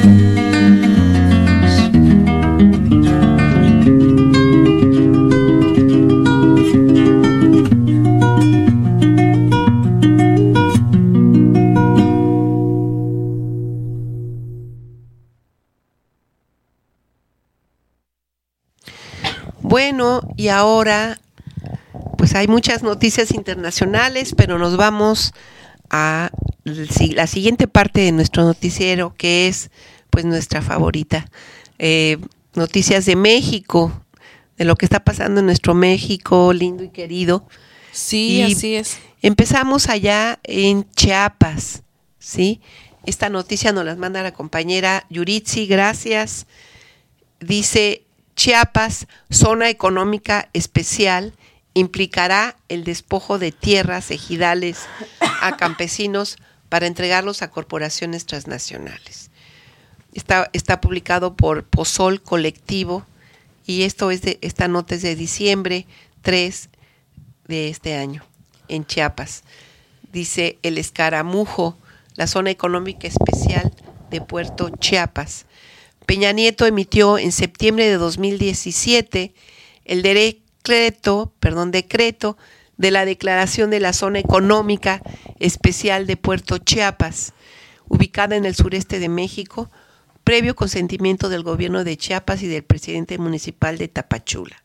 Speaker 3: Bueno, y ahora pues hay muchas noticias internacionales, pero nos vamos a la siguiente parte de nuestro noticiero, que es pues nuestra favorita. Noticias de México, de lo que está pasando en nuestro México lindo y querido.
Speaker 4: Sí,
Speaker 3: Y
Speaker 4: así es.
Speaker 3: empezamos allá en Chiapas, ¿sí? Esta noticia nos la manda la compañera Yuritsi, gracias. Dice: Chiapas, zona económica especial, implicará el despojo de tierras ejidales a campesinos para entregarlos a corporaciones transnacionales. Está publicado por Pozol Colectivo, y esta nota es de diciembre 3 de este año, en Chiapas. Dice: el Escaramujo, la zona económica especial de Puerto Chiapas. Peña Nieto emitió en septiembre de 2017 el decreto de la declaración de la zona económica especial de Puerto Chiapas, ubicada en el sureste de México, previo consentimiento del gobierno de Chiapas y del presidente municipal de Tapachula.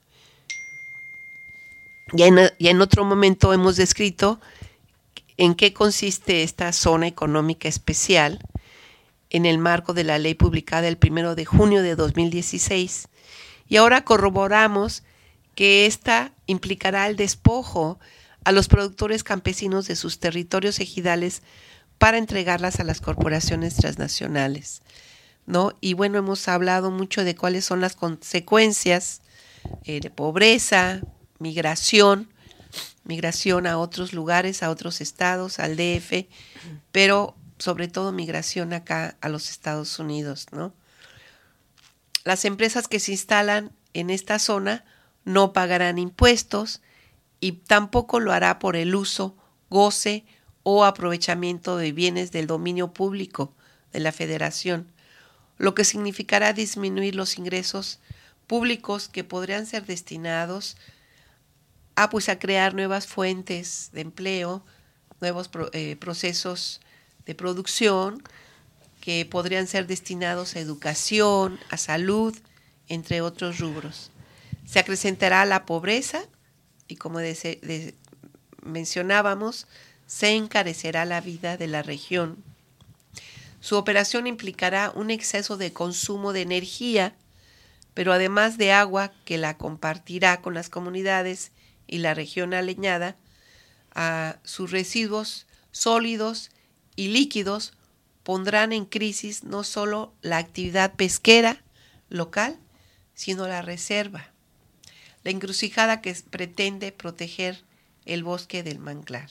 Speaker 3: Ya en otro momento hemos descrito en qué consiste esta zona económica especial en el marco de la ley publicada el 1 de junio de 2016, y ahora corroboramos que esta implicará el despojo a los productores campesinos de sus territorios ejidales para entregarlas a las corporaciones transnacionales, ¿no? Y bueno, hemos hablado mucho de cuáles son las consecuencias de pobreza, migración a otros lugares, a otros estados, al DF, pero sobre todo migración acá a los Estados Unidos, ¿no? Las empresas que se instalan en esta zona no pagarán impuestos y tampoco lo hará por el uso, goce o aprovechamiento de bienes del dominio público de la Federación, lo que significará disminuir los ingresos públicos que podrían ser destinados a crear nuevas fuentes de empleo, nuevos procesos de producción que podrían ser destinados a educación, a salud, entre otros rubros. Se acrecentará la pobreza y, como mencionábamos, se encarecerá la vida de la región. Su operación implicará un exceso de consumo de energía, pero además de agua que la compartirá con las comunidades y la región aleñada, a sus residuos sólidos y líquidos pondrán en crisis no solo la actividad pesquera local, sino la reserva, la encrucijada que pretende proteger el bosque del manglar.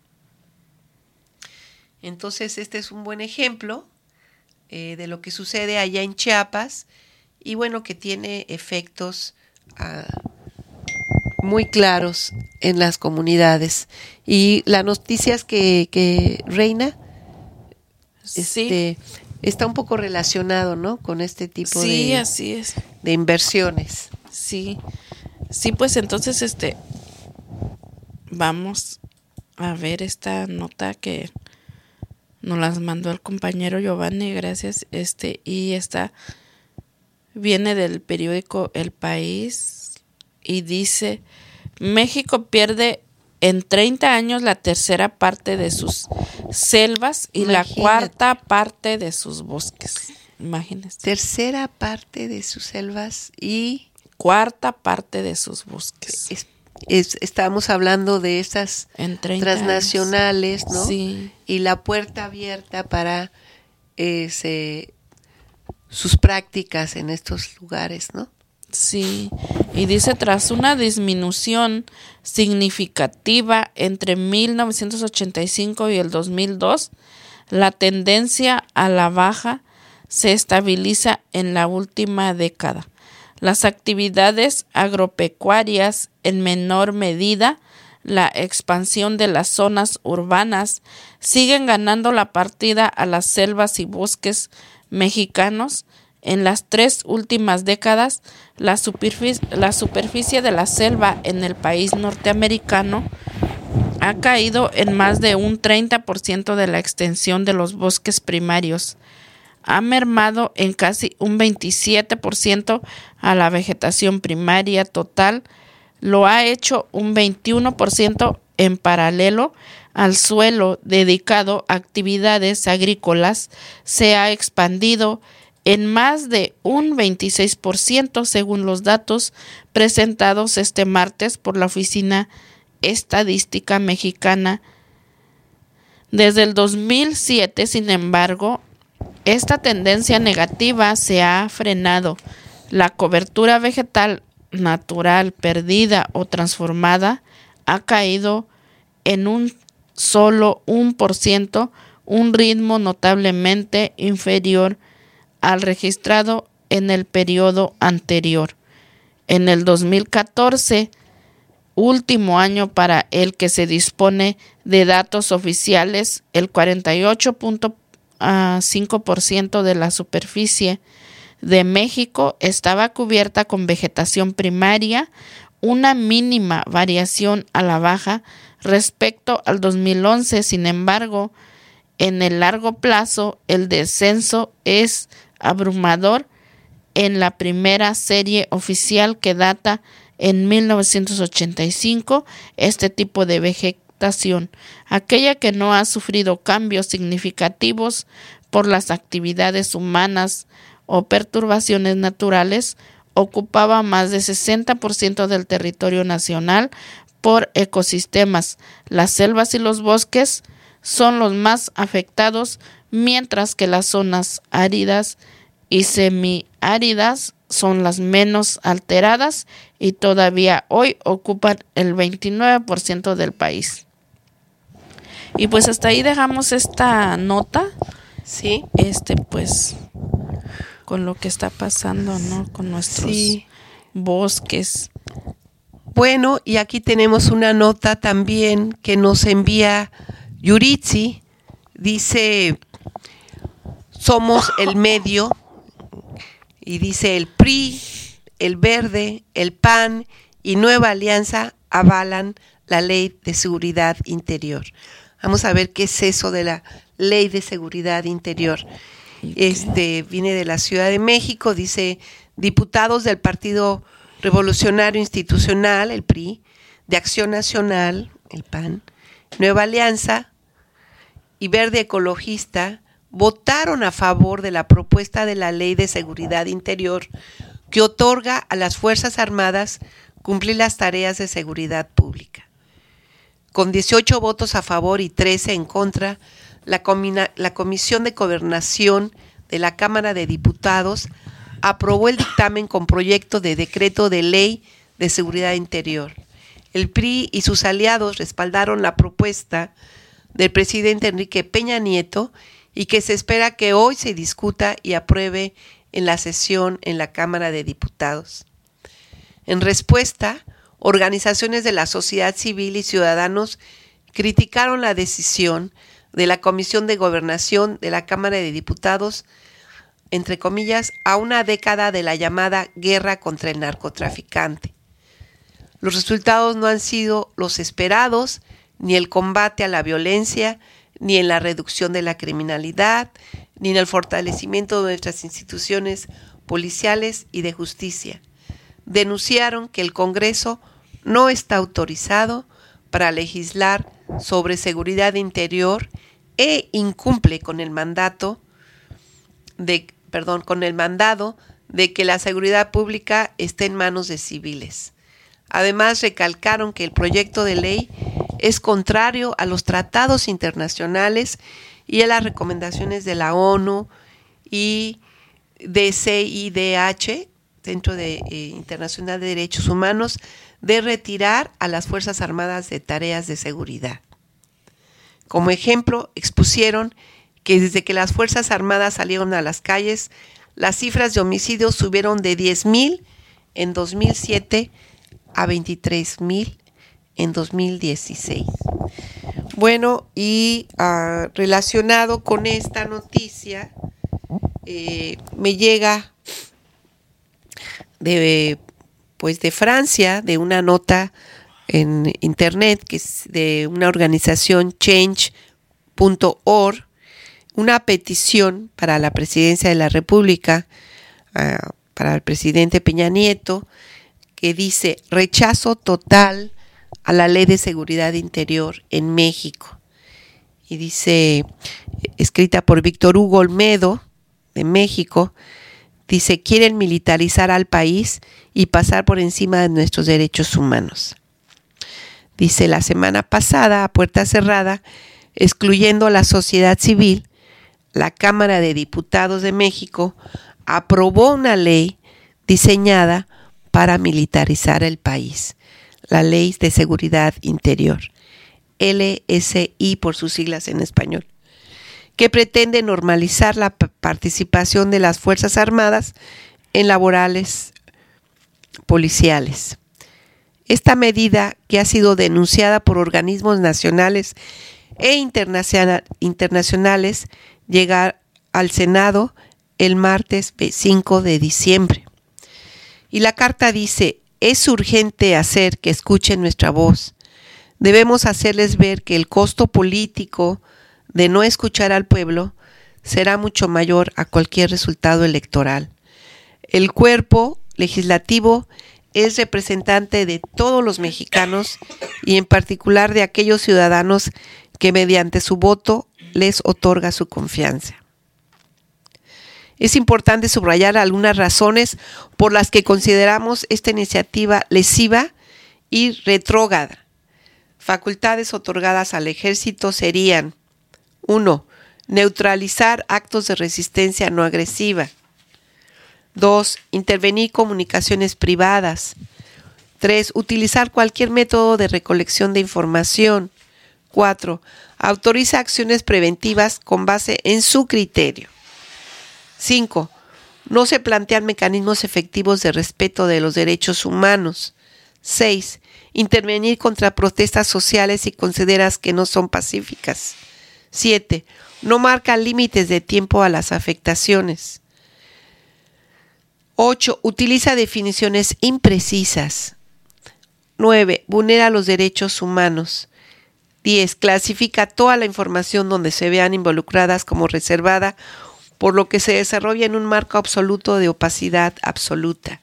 Speaker 3: Entonces, este es un buen ejemplo de lo que sucede allá en Chiapas, y bueno, que tiene efectos muy claros en las comunidades. Y las noticias que reina,
Speaker 4: Sí.
Speaker 3: Está un poco relacionado, ¿no?, con este tipo
Speaker 4: Sí, así es.
Speaker 3: de inversiones.
Speaker 4: Sí. Sí, pues entonces vamos a ver esta nota que Nos las mandó el compañero Giovanni, gracias. Y esta viene del periódico El País y dice: México pierde en 30 años la tercera parte de sus selvas y la cuarta parte de sus bosques. Imagínense.
Speaker 3: Tercera parte de sus selvas y
Speaker 4: cuarta parte de sus bosques.
Speaker 3: Estamos hablando de estas transnacionales,
Speaker 4: años,
Speaker 3: ¿no?
Speaker 4: Sí.
Speaker 3: Y la puerta abierta para sus prácticas en estos lugares, ¿no?
Speaker 4: Sí, y dice: tras una disminución significativa entre 1985 y el 2002, la tendencia a la baja se estabiliza en la última década. Las actividades agropecuarias, en menor medida la expansión de las zonas urbanas, siguen ganando la partida a las selvas y bosques mexicanos. En las 3 últimas décadas, la superficie de la selva en el país norteamericano ha caído en más de un 30% de la extensión de los bosques primarios. Ha mermado en casi un 27% a la vegetación primaria total. Lo ha hecho un 21% en paralelo al suelo dedicado a actividades agrícolas. Se ha expandido en más de un 26% según los datos presentados este martes por la Oficina Estadística Mexicana. Desde el 2007, sin embargo, esta tendencia negativa se ha frenado. La cobertura vegetal natural perdida o transformada ha caído en un solo 1%, un ritmo notablemente inferior al registrado en el periodo anterior. En el 2014, último año para el que se dispone de datos oficiales, el 48.5% de la superficie de México estaba cubierta con vegetación primaria, una mínima variación a la baja respecto al 2011. Sin embargo, en el largo plazo, el descenso es abrumador. En la primera serie oficial, que data en 1985, este tipo de vegetación, aquella que no ha sufrido cambios significativos por las actividades humanas o perturbaciones naturales, ocupaba más de 60% del territorio nacional por ecosistemas. Las selvas y los bosques son los más afectados, mientras que las zonas áridas y semiáridas son las menos alteradas y todavía hoy ocupan el 29% del país. Y pues hasta ahí dejamos esta nota.
Speaker 3: Sí.
Speaker 4: Pues con lo que está pasando, ¿no? Con nuestros bosques.
Speaker 3: Bueno, y aquí tenemos una nota también que nos envía Yuritsi. Dice: somos el medio, y dice: el PRI, el Verde, el PAN y Nueva Alianza avalan la Ley de Seguridad Interior. Vamos a ver qué es eso de la Ley de Seguridad Interior. Viene de la Ciudad de México. Dice: diputados del Partido Revolucionario Institucional, el PRI, de Acción Nacional, el PAN, Nueva Alianza y Verde Ecologista votaron a favor de la propuesta de la Ley de Seguridad Interior, que otorga a las Fuerzas Armadas cumplir las tareas de seguridad pública. Con 18 votos a favor y 13 en contra, la Comisión de Gobernación de la Cámara de Diputados aprobó el dictamen con proyecto de decreto de ley de seguridad interior. El PRI y sus aliados respaldaron la propuesta del presidente Enrique Peña Nieto y que se espera que hoy se discuta y apruebe en la sesión en la Cámara de Diputados. En respuesta, organizaciones de la sociedad civil y ciudadanos criticaron la decisión de la Comisión de Gobernación de la Cámara de Diputados, entre comillas, a una década de la llamada guerra contra el narcotraficante. Los resultados no han sido los esperados, ni el combate a la violencia, ni en la reducción de la criminalidad, ni en el fortalecimiento de nuestras instituciones policiales y de justicia. Denunciaron que el Congreso no está autorizado para legislar sobre seguridad interior e incumple con el mandado de que la seguridad pública esté en manos de civiles. Además, recalcaron que el proyecto de ley es contrario a los tratados internacionales y a las recomendaciones de la ONU y de CIDH, Centro Internacional de Derechos Humanos, de retirar a las Fuerzas Armadas de tareas de seguridad. Como ejemplo, expusieron que desde que las Fuerzas Armadas salieron a las calles, las cifras de homicidios subieron de 10,000 en 2007 a 23,000 en 2016. Bueno, y relacionado con esta noticia, me llega de Francia, de una nota en internet que es de una organización change.org, una petición para la presidencia de la República, para el presidente Peña Nieto, que dice: rechazo total a la Ley de Seguridad Interior en México. Y dice, escrita por Víctor Hugo Olmedo, de México, dice: quieren militarizar al país y pasar por encima de nuestros derechos humanos. Dice: la semana pasada, a puerta cerrada, excluyendo a la sociedad civil, la Cámara de Diputados de México aprobó una ley diseñada para militarizar el país, la Ley de Seguridad Interior, LSI por sus siglas en español, que pretende normalizar la participación de las Fuerzas Armadas en labores policiales. Esta medida, que ha sido denunciada por organismos nacionales e internacionales, llega al Senado el martes 5 de diciembre. Y la carta dice: es urgente hacer que escuchen nuestra voz. Debemos hacerles ver que el costo político de no escuchar al pueblo será mucho mayor a cualquier resultado electoral. El cuerpo legislativo es representante de todos los mexicanos y en particular de aquellos ciudadanos que mediante su voto les otorga su confianza. Es importante subrayar algunas razones por las que consideramos esta iniciativa lesiva y retrógrada. Facultades otorgadas al ejército serían: 1. Neutralizar actos de resistencia no agresiva. 2. Intervenir comunicaciones privadas. 3. Utilizar cualquier método de recolección de información. 4. Autoriza acciones preventivas con base en su criterio. 5. No se plantean mecanismos efectivos de respeto de los derechos humanos. 6. Intervenir contra protestas sociales si consideras que no son pacíficas. 7. No marca límites de tiempo a las afectaciones. 8. Utiliza definiciones imprecisas. 9. Vulnera los derechos humanos. 10. Clasifica toda la información donde se vean involucradas como reservada, por lo que se desarrolla en un marco absoluto de opacidad absoluta.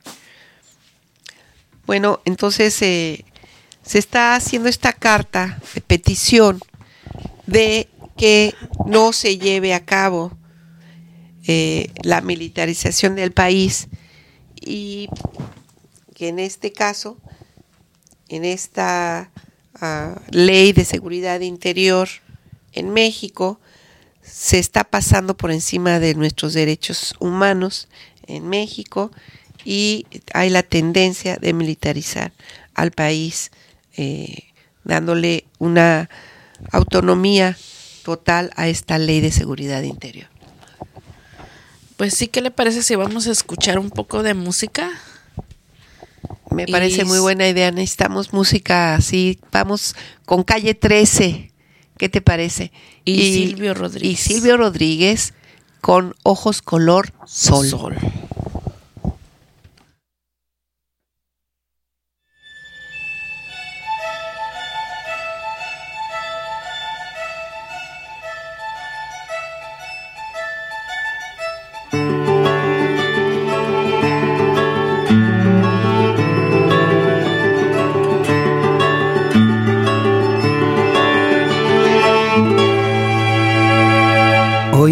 Speaker 3: Bueno, entonces se está haciendo esta carta de petición de que no se lleve a cabo la militarización del país y que en este caso, en esta ley de seguridad interior en México, se está pasando por encima de nuestros derechos humanos en México y hay la tendencia de militarizar al país, dándole una autonomía total a esta ley de seguridad interior.
Speaker 4: Pues sí, ¿qué le parece si vamos a escuchar un poco de música?
Speaker 3: Me parece muy buena idea, necesitamos música así, vamos con Calle 13. ¿Qué te parece?
Speaker 4: Y Silvio Rodríguez.
Speaker 3: Y Silvio Rodríguez con Ojos color sol.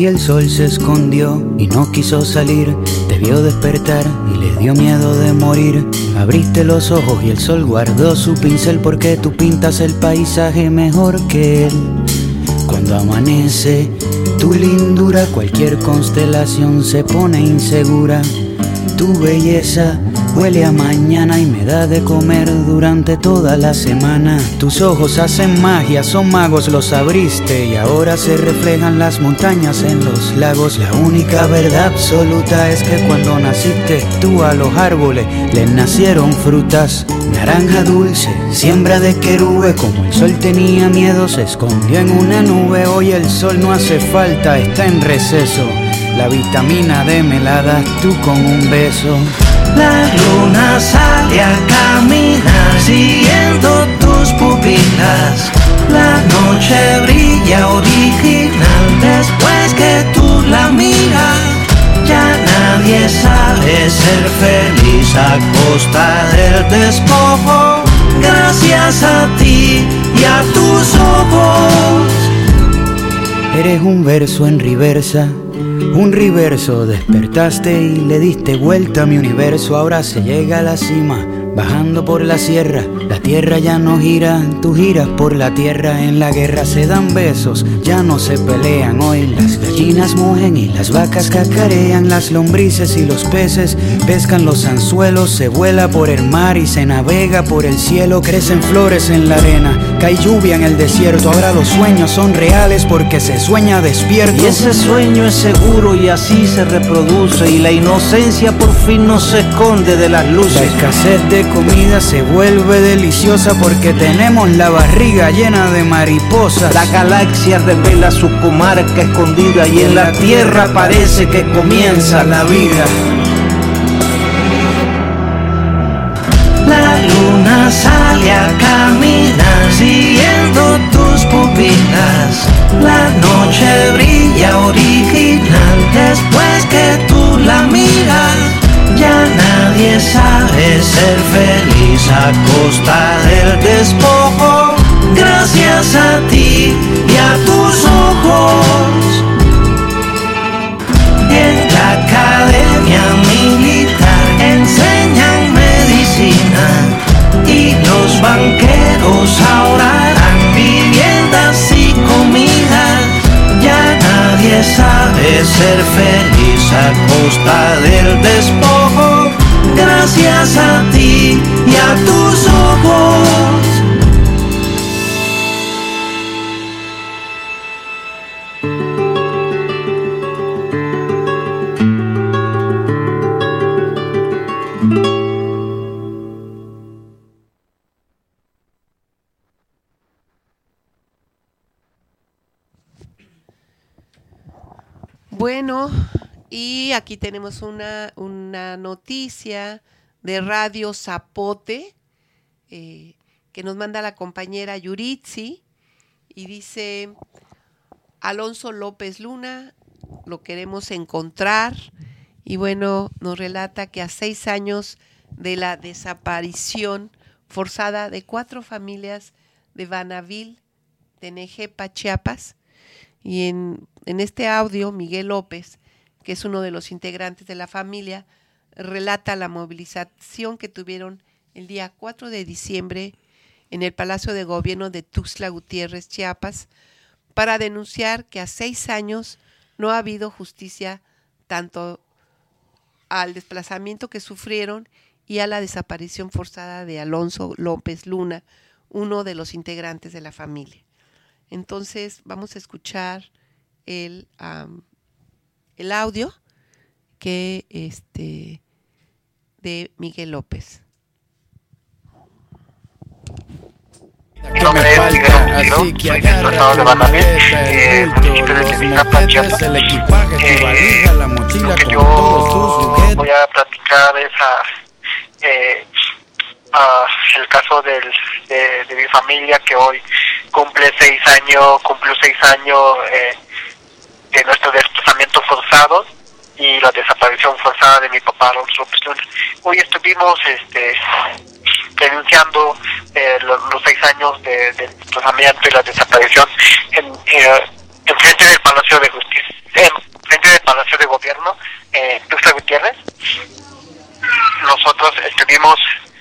Speaker 6: y el sol se escondió y no quiso salir. Te vio despertar y le dio miedo de morir. Abriste los ojos y el sol guardó su pincel, porque tú pintas el paisaje mejor que él. Cuando amanece tu lindura, cualquier constelación se pone insegura. Tu belleza huele a mañana y me da de comer durante toda la semana. Tus ojos hacen magia, son magos, los abriste y ahora se reflejan las montañas en los lagos. La única verdad absoluta es que cuando naciste tú a los árboles les nacieron frutas. Naranja dulce, siembra de querube, como el sol tenía miedo se escondió en una nube. Hoy el sol no hace falta, está en receso. La vitamina D me la das tú con un beso.
Speaker 5: La luna sale a caminar siguiendo tus pupilas. La noche brilla original después que tú la miras. Ya nadie sabe ser feliz a costa del despojo. Gracias a ti y a tus ojos.
Speaker 6: Eres un verso en reversa, un reverso. Despertaste y le diste vuelta a mi universo. Ahora se llega a la cima, bajando por la sierra. La tierra ya no gira, tú giras por la tierra. En la guerra se dan besos, ya no se pelean. Hoy las gallinas mugen y las vacas cacarean. Las lombrices y los peces pescan los anzuelos. Se vuela por el mar y se navega por el cielo. Crecen flores en la arena, cae lluvia en el desierto. Ahora los sueños son reales porque se sueña despierto.
Speaker 5: Y ese sueño es seguro y así se reproduce. Y la inocencia por fin no se esconde de las luces.
Speaker 6: La escasez de comida se vuelve deliciosa porque tenemos la barriga llena de mariposas.
Speaker 5: La galaxia revela su comarca escondida y en la tierra parece que comienza la vida. La luna sale a caminar siguiendo tus pupilas. La noche brilla original después que tú la miras. Ya nadie sabe ser feliz a costa del despojo. Gracias a ti y a tus ojos. En la academia militar enseñan medicina y los banqueros ahora harán viviendas y comidas. Ya nadie sabe ser feliz a costa del despojo. Gracias a ti y a tus ojos.
Speaker 3: Bueno, y aquí tenemos una noticia de Radio Zapote que nos manda la compañera Yuritsi y dice: Alonso López Luna, lo queremos encontrar. Y bueno, nos relata que a 6 años de la desaparición forzada de 4 familias de Banavil, Tenejepa, Chiapas, y en este audio, Miguel López, que es uno de los integrantes de la familia, relata la movilización que tuvieron el día 4 de diciembre en el Palacio de Gobierno de Tuxtla Gutiérrez, Chiapas, para denunciar que a 6 años no ha habido justicia tanto al desplazamiento que sufrieron y a la desaparición forzada de Alonso López Luna, uno de los integrantes de la familia. Entonces vamos a escuchar el audio que de Miguel López.
Speaker 7: Mi nombre es Miguel López, soy desplazado de Banavil, municipio de Tenejepa, Chiapas. Lo que yo voy a platicar es el caso de mi familia, que hoy cumplió 6 años de nuestro desplazamiento forzado y la desaparición forzada de mi papá Alonso López Luna. Hoy estuvimos denunciando los 6 años del desplazamiento y la desaparición en frente del Palacio de Justicia, gobierno, Tuxtla Gutiérrez. Nosotros estuvimos,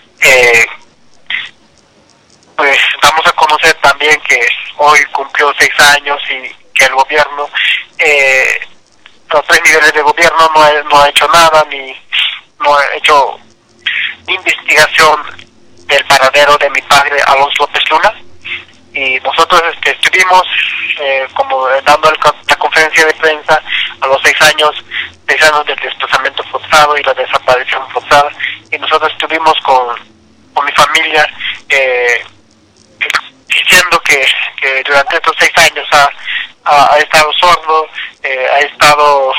Speaker 7: pues damos a conocer también que hoy cumplió 6 años y que el gobierno, los 3 niveles de gobierno no ha hecho nada, ni no ha hecho investigación del paradero de mi padre Alonso López Luna. Y nosotros estuvimos como dando la conferencia de prensa a los 6 años del desplazamiento forzado y la desaparición forzada, y nosotros estuvimos con mi familia diciendo que durante estos 6 años ha estado sordo, ha estado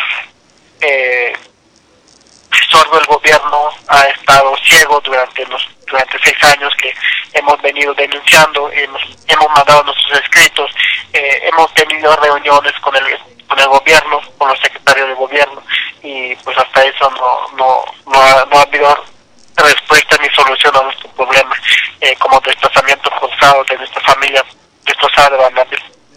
Speaker 7: sordo el gobierno, ha estado ciego durante 6 años que hemos venido denunciando, hemos mandado nuestros escritos, hemos tenido reuniones con el gobierno, con los secretarios de gobierno, y pues hasta eso no ha habido respuesta ni solución a nuestro problema, como desplazamiento forzado de nuestra familia desplazada de Banapil.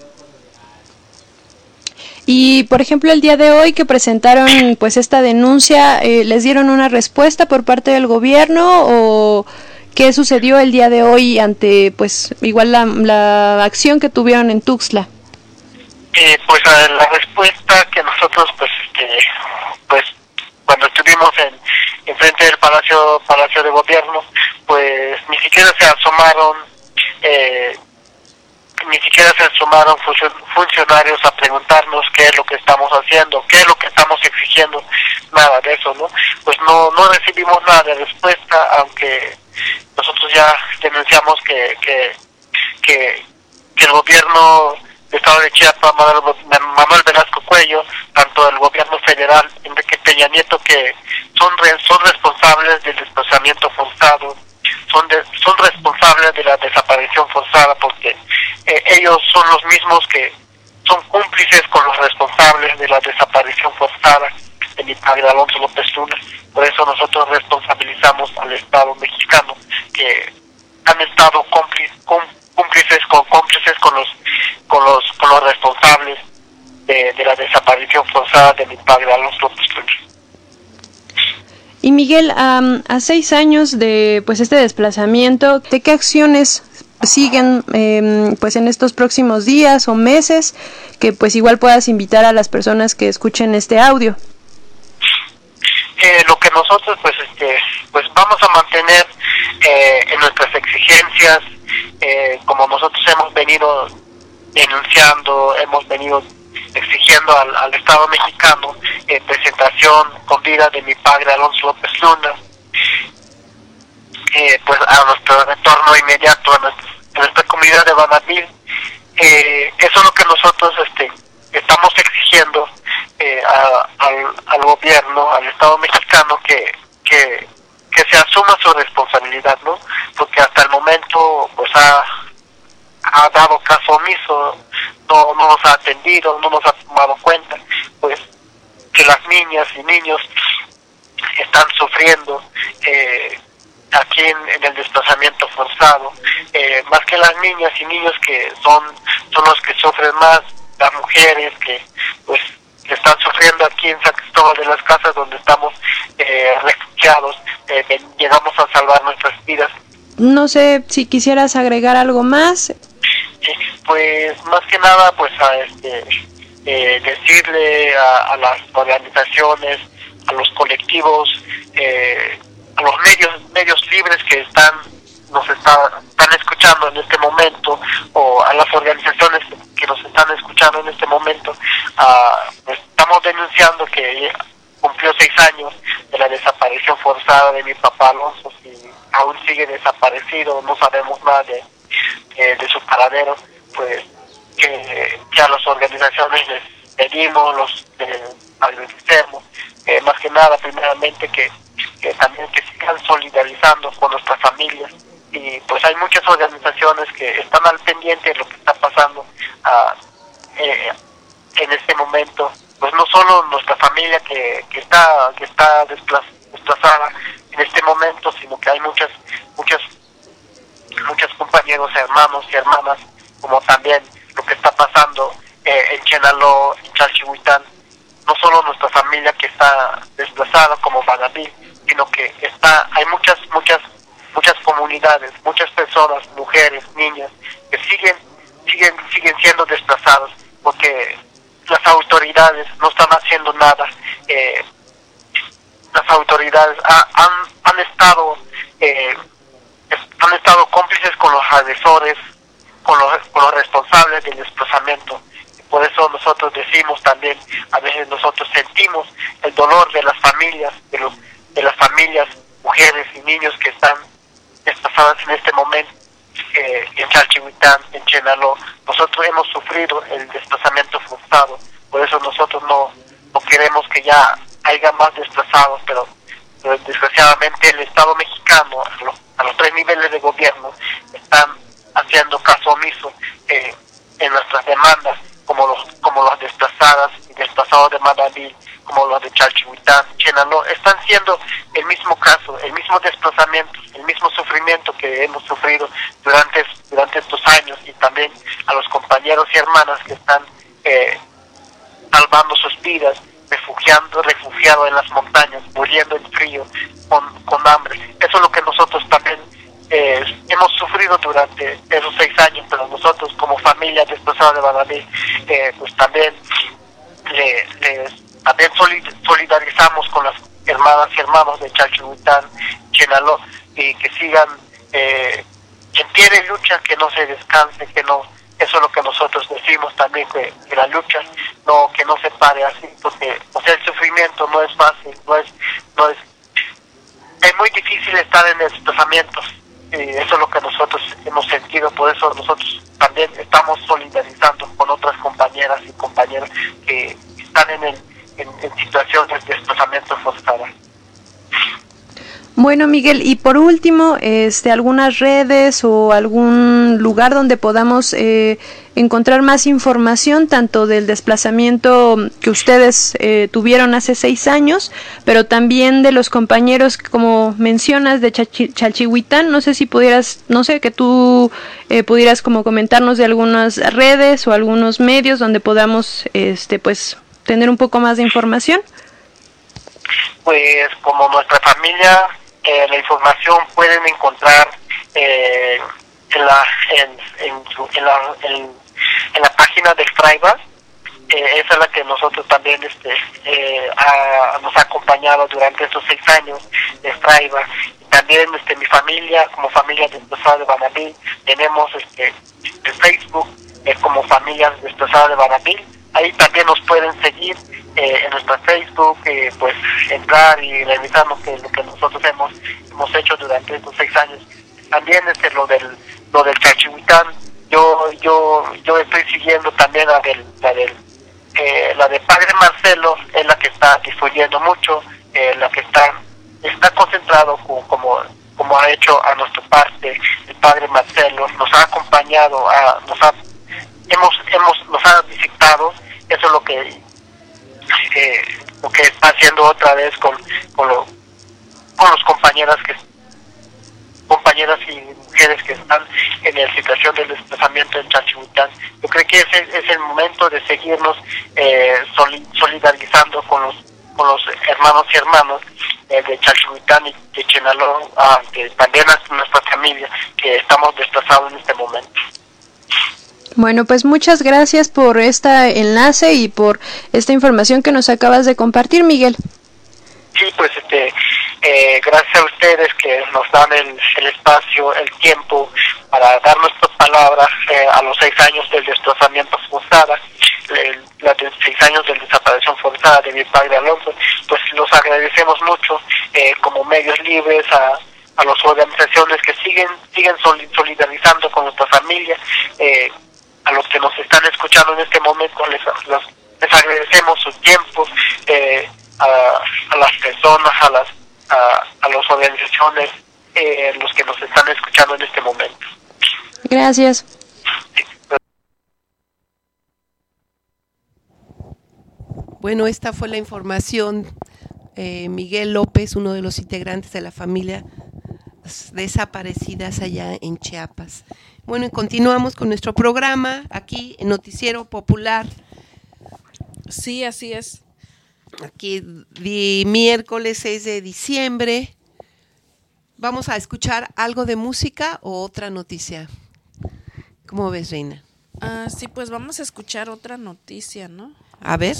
Speaker 8: Y por ejemplo el día de hoy que presentaron pues esta denuncia, ¿les dieron una respuesta por parte del gobierno o qué sucedió el día de hoy ante pues igual la acción que tuvieron en Tuxtla?
Speaker 7: Pues la respuesta que nosotros pues cuando estuvimos en frente del Palacio de Gobierno, pues ni siquiera se asomaron funcionarios a preguntarnos qué es lo que estamos haciendo, qué es lo que estamos exigiendo, nada de eso, ¿no? Pues no recibimos nada de respuesta, aunque nosotros ya denunciamos que el gobierno del estado de Chiapas, Manuel Velasco Cuello, tanto el gobierno federal, Enrique Peña Nieto, que son responsables del desplazamiento forzado, son responsables de la desaparición forzada, porque ellos son los mismos que son cómplices con los responsables de la desaparición forzada de mi padre Alonso López Luna. Por eso nosotros responsabilizamos al Estado mexicano, que han estado cómplices con los responsables de la desaparición forzada de mi padre Alonso López Luna.
Speaker 8: Y Miguel, a 6 años de pues este desplazamiento, ¿de qué acciones siguen pues en estos próximos días o meses que pues igual puedas invitar a las personas que escuchen este audio?
Speaker 7: Lo que nosotros pues vamos a mantener en nuestras exigencias, como nosotros hemos venido denunciando, hemos venido exigiendo al Estado mexicano presentación con vida de mi padre Alonso López Luna, pues a nuestro retorno inmediato a nuestra comunidad de Banapil. Eso es lo que nosotros estamos exigiendo al gobierno, al Estado mexicano, que se asuma su responsabilidad, ¿no? Porque hasta el momento pues ha dado caso omiso, no nos ha atendido, no nos ha tomado cuenta, pues que las niñas y niños están sufriendo aquí en el desplazamiento forzado, más que las niñas y niños que son los que sufren más, las mujeres que pues están sufriendo aquí en San Cristóbal de las Casas, donde estamos refugiados, llegamos a salvar nuestras vidas.
Speaker 8: No sé si quisieras agregar algo más.
Speaker 7: Pues más que nada pues decirle a las organizaciones, a los colectivos, a los medios libres que están escuchando en este momento, o a las organizaciones que nos están escuchando en este momento, pues estamos denunciando que cumplió 6 años de la desaparición forzada de mi papá Alonso y aún sigue desaparecido, no sabemos nada de su paradero. Pues que a las organizaciones les pedimos, los agradecemos, más que nada primeramente que también que sigan solidarizando con nuestras familias, y pues hay muchas organizaciones que están al pendiente de lo que está pasando en este momento, pues no solo nuestra familia que está desplazada en este momento, sino que hay muchos compañeros, hermanos y hermanas, como también lo que está pasando en Chenaló, en Chalchihuitán, no solo nuestra familia que está desplazada como Banameer, sino que hay muchas comunidades, muchas personas, mujeres, niñas, que siguen siendo desplazados porque las autoridades no están haciendo nada. Las autoridades han estado cómplices con los agresores, con los responsables del desplazamiento. Por eso nosotros decimos también, a veces nosotros sentimos el dolor de las familias, de las familias, mujeres y niños que están desplazadas en este momento en Chalchihuitán, en Chenaló. Nosotros hemos sufrido el desplazamiento forzado, por eso nosotros no queremos que ya haya más desplazados, pero desgraciadamente el Estado mexicano, a los 3 niveles de gobierno, están haciendo caso omiso en nuestras demandas, como los desplazadas y desplazados de Manabí, como los de Chalchihuitán, Chenaló, están siendo el mismo caso, el mismo desplazamiento, el mismo sufrimiento que hemos sufrido durante estos años, y también a los compañeros y hermanas que están salvando sus vidas, refugiados en las montañas, muriendo en frío, con hambre. Eso es lo que nosotros también hemos sufrido durante esos 6 años, pero nosotros como familia desplazada de Banameer, pues también también solidarizamos con las hermanas y hermanos de Chalchihuitán, Chenaló, y que sigan en pie de lucha, que no se descanse, que no. Eso es lo que nosotros decimos también, que la lucha que no se pare así, porque el sufrimiento no es fácil, es muy difícil estar en desplazamientos, y eso es lo que nosotros hemos sentido. Por eso nosotros también estamos solidarizando con otras compañeras y compañeros que están en situación de desplazamiento forzado.
Speaker 8: Bueno, Miguel, y por último, algunas redes o algún lugar donde podamos encontrar más información, tanto del desplazamiento que ustedes tuvieron hace 6 años, pero también de los compañeros, como mencionas, de Chalchihuitán. No sé si que tú pudieras como comentarnos de algunas redes o algunos medios donde podamos, pues, tener un poco más de información.
Speaker 7: Pues como nuestra familia, la información pueden encontrar en la página de Fraiba. Esa es la que nosotros también nos ha acompañado durante estos 6 años de Fraiba. También mi familia, como familia desplazada de Banameer, tenemos el Facebook como familias desplazadas de Banameer. Ahí también nos pueden seguir en nuestra Facebook, pues entrar y revisar lo que nosotros hemos hecho durante estos 6 años. También lo del Chalchihuitán, yo estoy siguiendo también la de Padre Marcelo, es la que está difundiendo mucho, la que está concentrado como ha hecho a nuestra parte el Padre Marcelo. Nos ha acompañado, nos ha visitado. Eso es lo que está haciendo otra vez con los compañeras y mujeres que están en la situación del desplazamiento en Chalchihuitán. Yo creo que es el momento de seguirnos solidarizando con los hermanos y hermanas de Chalchihuitán y de Chenaló, que también a nuestra familia que estamos desplazados en este momento.
Speaker 8: Bueno, pues muchas gracias por este enlace y por esta información que nos acabas de compartir, Miguel.
Speaker 7: Sí, pues gracias a ustedes que nos dan el espacio, el tiempo para dar nuestra palabra a los 6 años del desplazamiento forzada, los 6 años de desaparición forzada de mi padre Alonso. Pues los agradecemos mucho como medios libres, a las organizaciones que siguen solidarizando con nuestra familia. A los que nos están escuchando en este momento les agradecemos su tiempo, a las personas, a las organizaciones, los que nos están escuchando en este momento.
Speaker 8: Gracias.
Speaker 3: Bueno, esta fue la información. Miguel López, uno de los integrantes de la familia desaparecidas allá en Chiapas. Bueno, y continuamos con nuestro programa aquí en Noticiero Popular.
Speaker 4: Sí, así es.
Speaker 3: Aquí miércoles 6 de diciembre. ¿Vamos a escuchar algo de música o otra noticia? ¿Cómo ves, Reina?
Speaker 4: Sí, pues vamos a escuchar otra noticia, ¿no?
Speaker 3: A ver.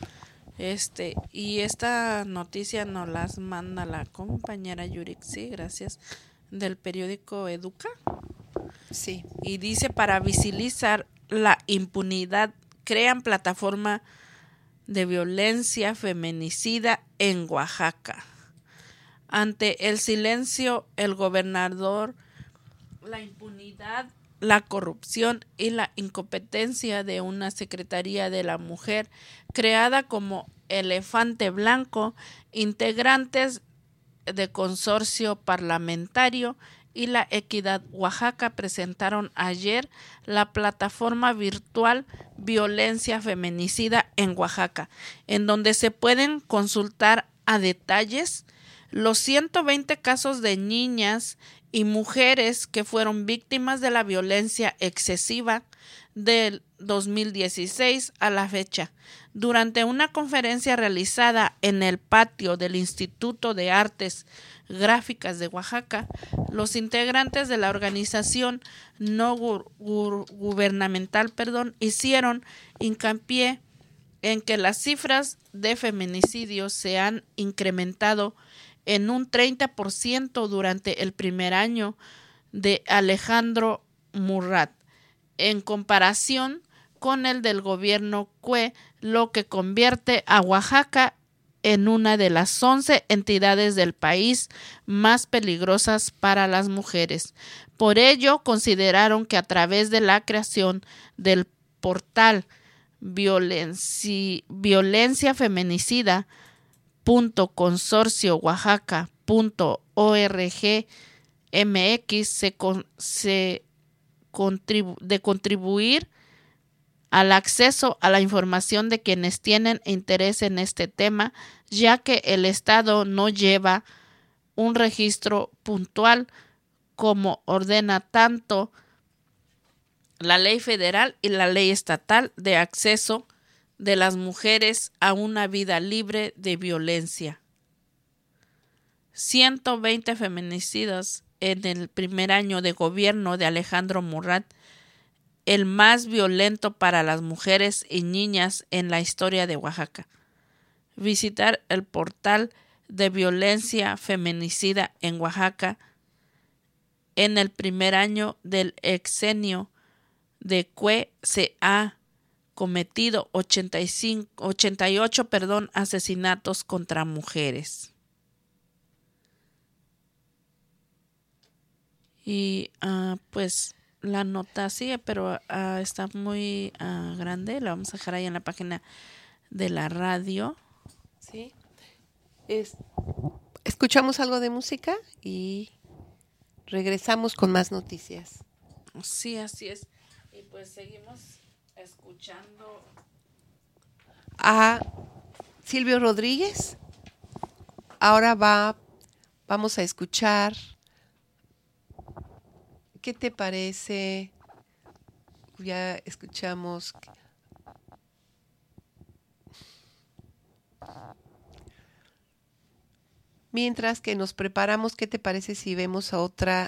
Speaker 4: Y esta noticia nos las manda la compañera Yurixi, gracias, del periódico Educa.
Speaker 3: Sí.
Speaker 4: Y dice, para visibilizar la impunidad, crean plataforma de violencia feminicida en Oaxaca. Ante el silencio, el gobernador, la impunidad, la corrupción y la incompetencia de una Secretaría de la Mujer creada como elefante blanco, integrantes de consorcio parlamentario y la Equidad Oaxaca presentaron ayer la plataforma virtual Violencia Feminicida en Oaxaca, en donde se pueden consultar a detalles los 120 casos de niñas y mujeres que fueron víctimas de la violencia excesiva del 2016 a la fecha. Durante una conferencia realizada en el patio del Instituto de Artes Gráficas de Oaxaca, los integrantes de la organización no gubernamental hicieron hincapié en que las cifras de feminicidios se han incrementado en un 30% durante el primer año de Alejandro Murat, en comparación con el del gobierno CUE, lo que convierte a Oaxaca en una de las 11 entidades del país más peligrosas para las mujeres. Por ello, consideraron que a través de la creación del portal violenciafeminicida.consorcioaxaca.org.mx de contribuir al acceso a la información de quienes tienen interés en este tema, ya que el Estado no lleva un registro puntual como ordena tanto la ley federal y la ley estatal de acceso de las mujeres a una vida libre de violencia. 120 feminicidios en el primer año de gobierno de Alejandro Murat, el más violento para las mujeres y niñas en la historia de Oaxaca. Visitar el portal de violencia feminicida en Oaxaca en el primer año del exenio de CUE se ha cometido 88 asesinatos contra mujeres. Y pues la nota sigue, pero está muy grande. La vamos a dejar ahí en la página de la radio.
Speaker 3: Sí. Escuchamos algo de música y regresamos con más noticias.
Speaker 4: Sí, así es. Y pues seguimos escuchando
Speaker 3: a Silvio Rodríguez. Ahora vamos a escuchar. ¿Qué te parece? Ya escuchamos. Mientras que nos preparamos, ¿qué te parece si vemos a otra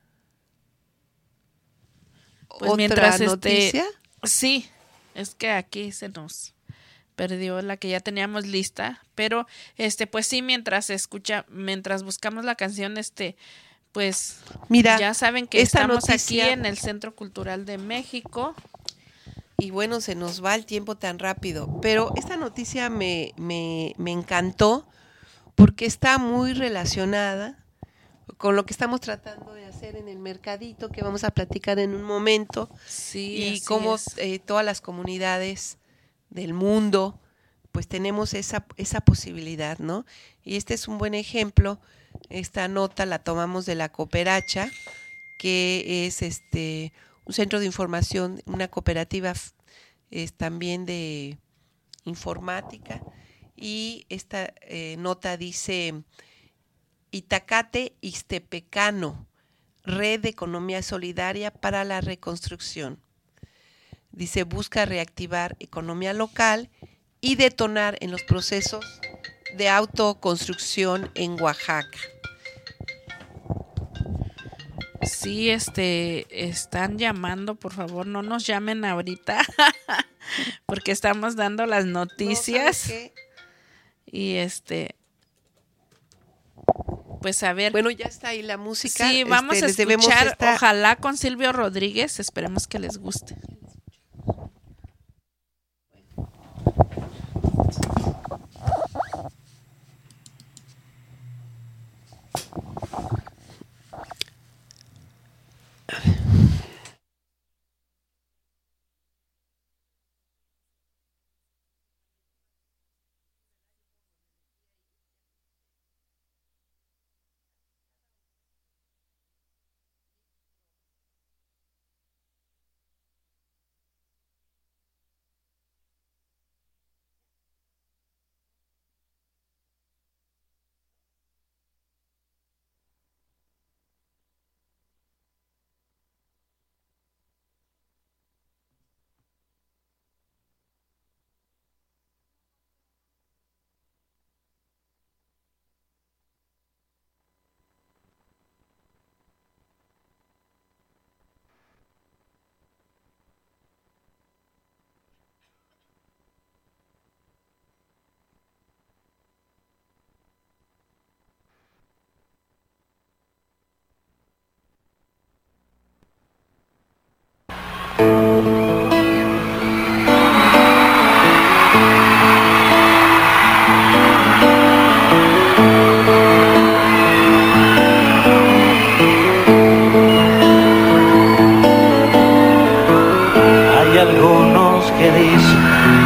Speaker 4: mientras
Speaker 3: noticia?
Speaker 4: Sí, es que aquí se nos perdió la que ya teníamos lista, pero pues sí, mientras buscamos la canción, pues
Speaker 3: mira,
Speaker 4: ya saben que estamos
Speaker 3: noticia,
Speaker 4: aquí en el Centro Cultural de México.
Speaker 3: Y bueno, se nos va el tiempo tan rápido, pero esta noticia me encantó porque está muy relacionada con lo que estamos tratando de hacer en el mercadito, que vamos a platicar en un momento,
Speaker 4: sí,
Speaker 3: y cómo todas las comunidades del mundo pues tenemos esa posibilidad, ¿no? Y este es un buen ejemplo. Esta nota la tomamos de la Cooperacha, que es un centro de información, una cooperativa también de informática, y esta nota dice: Itacate Ixtepecano, Red de Economía Solidaria para la Reconstrucción. Dice, busca reactivar economía local y detonar en los procesos de autoconstrucción en Oaxaca.
Speaker 4: Sí, están llamando, por favor, no nos llamen ahorita, porque estamos dando las noticias.
Speaker 3: ¿No, sabes qué?
Speaker 4: Y pues a ver.
Speaker 3: Bueno, ya está ahí la música.
Speaker 4: Sí, vamos a
Speaker 3: les debemos
Speaker 4: escuchar, ojalá con Silvio Rodríguez, esperemos que les guste.
Speaker 5: Hay algunos que dicen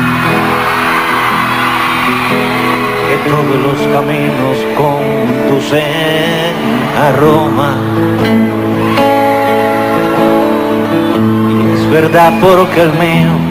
Speaker 5: que todos los caminos conducen a Roma. Y es verdad porque el mío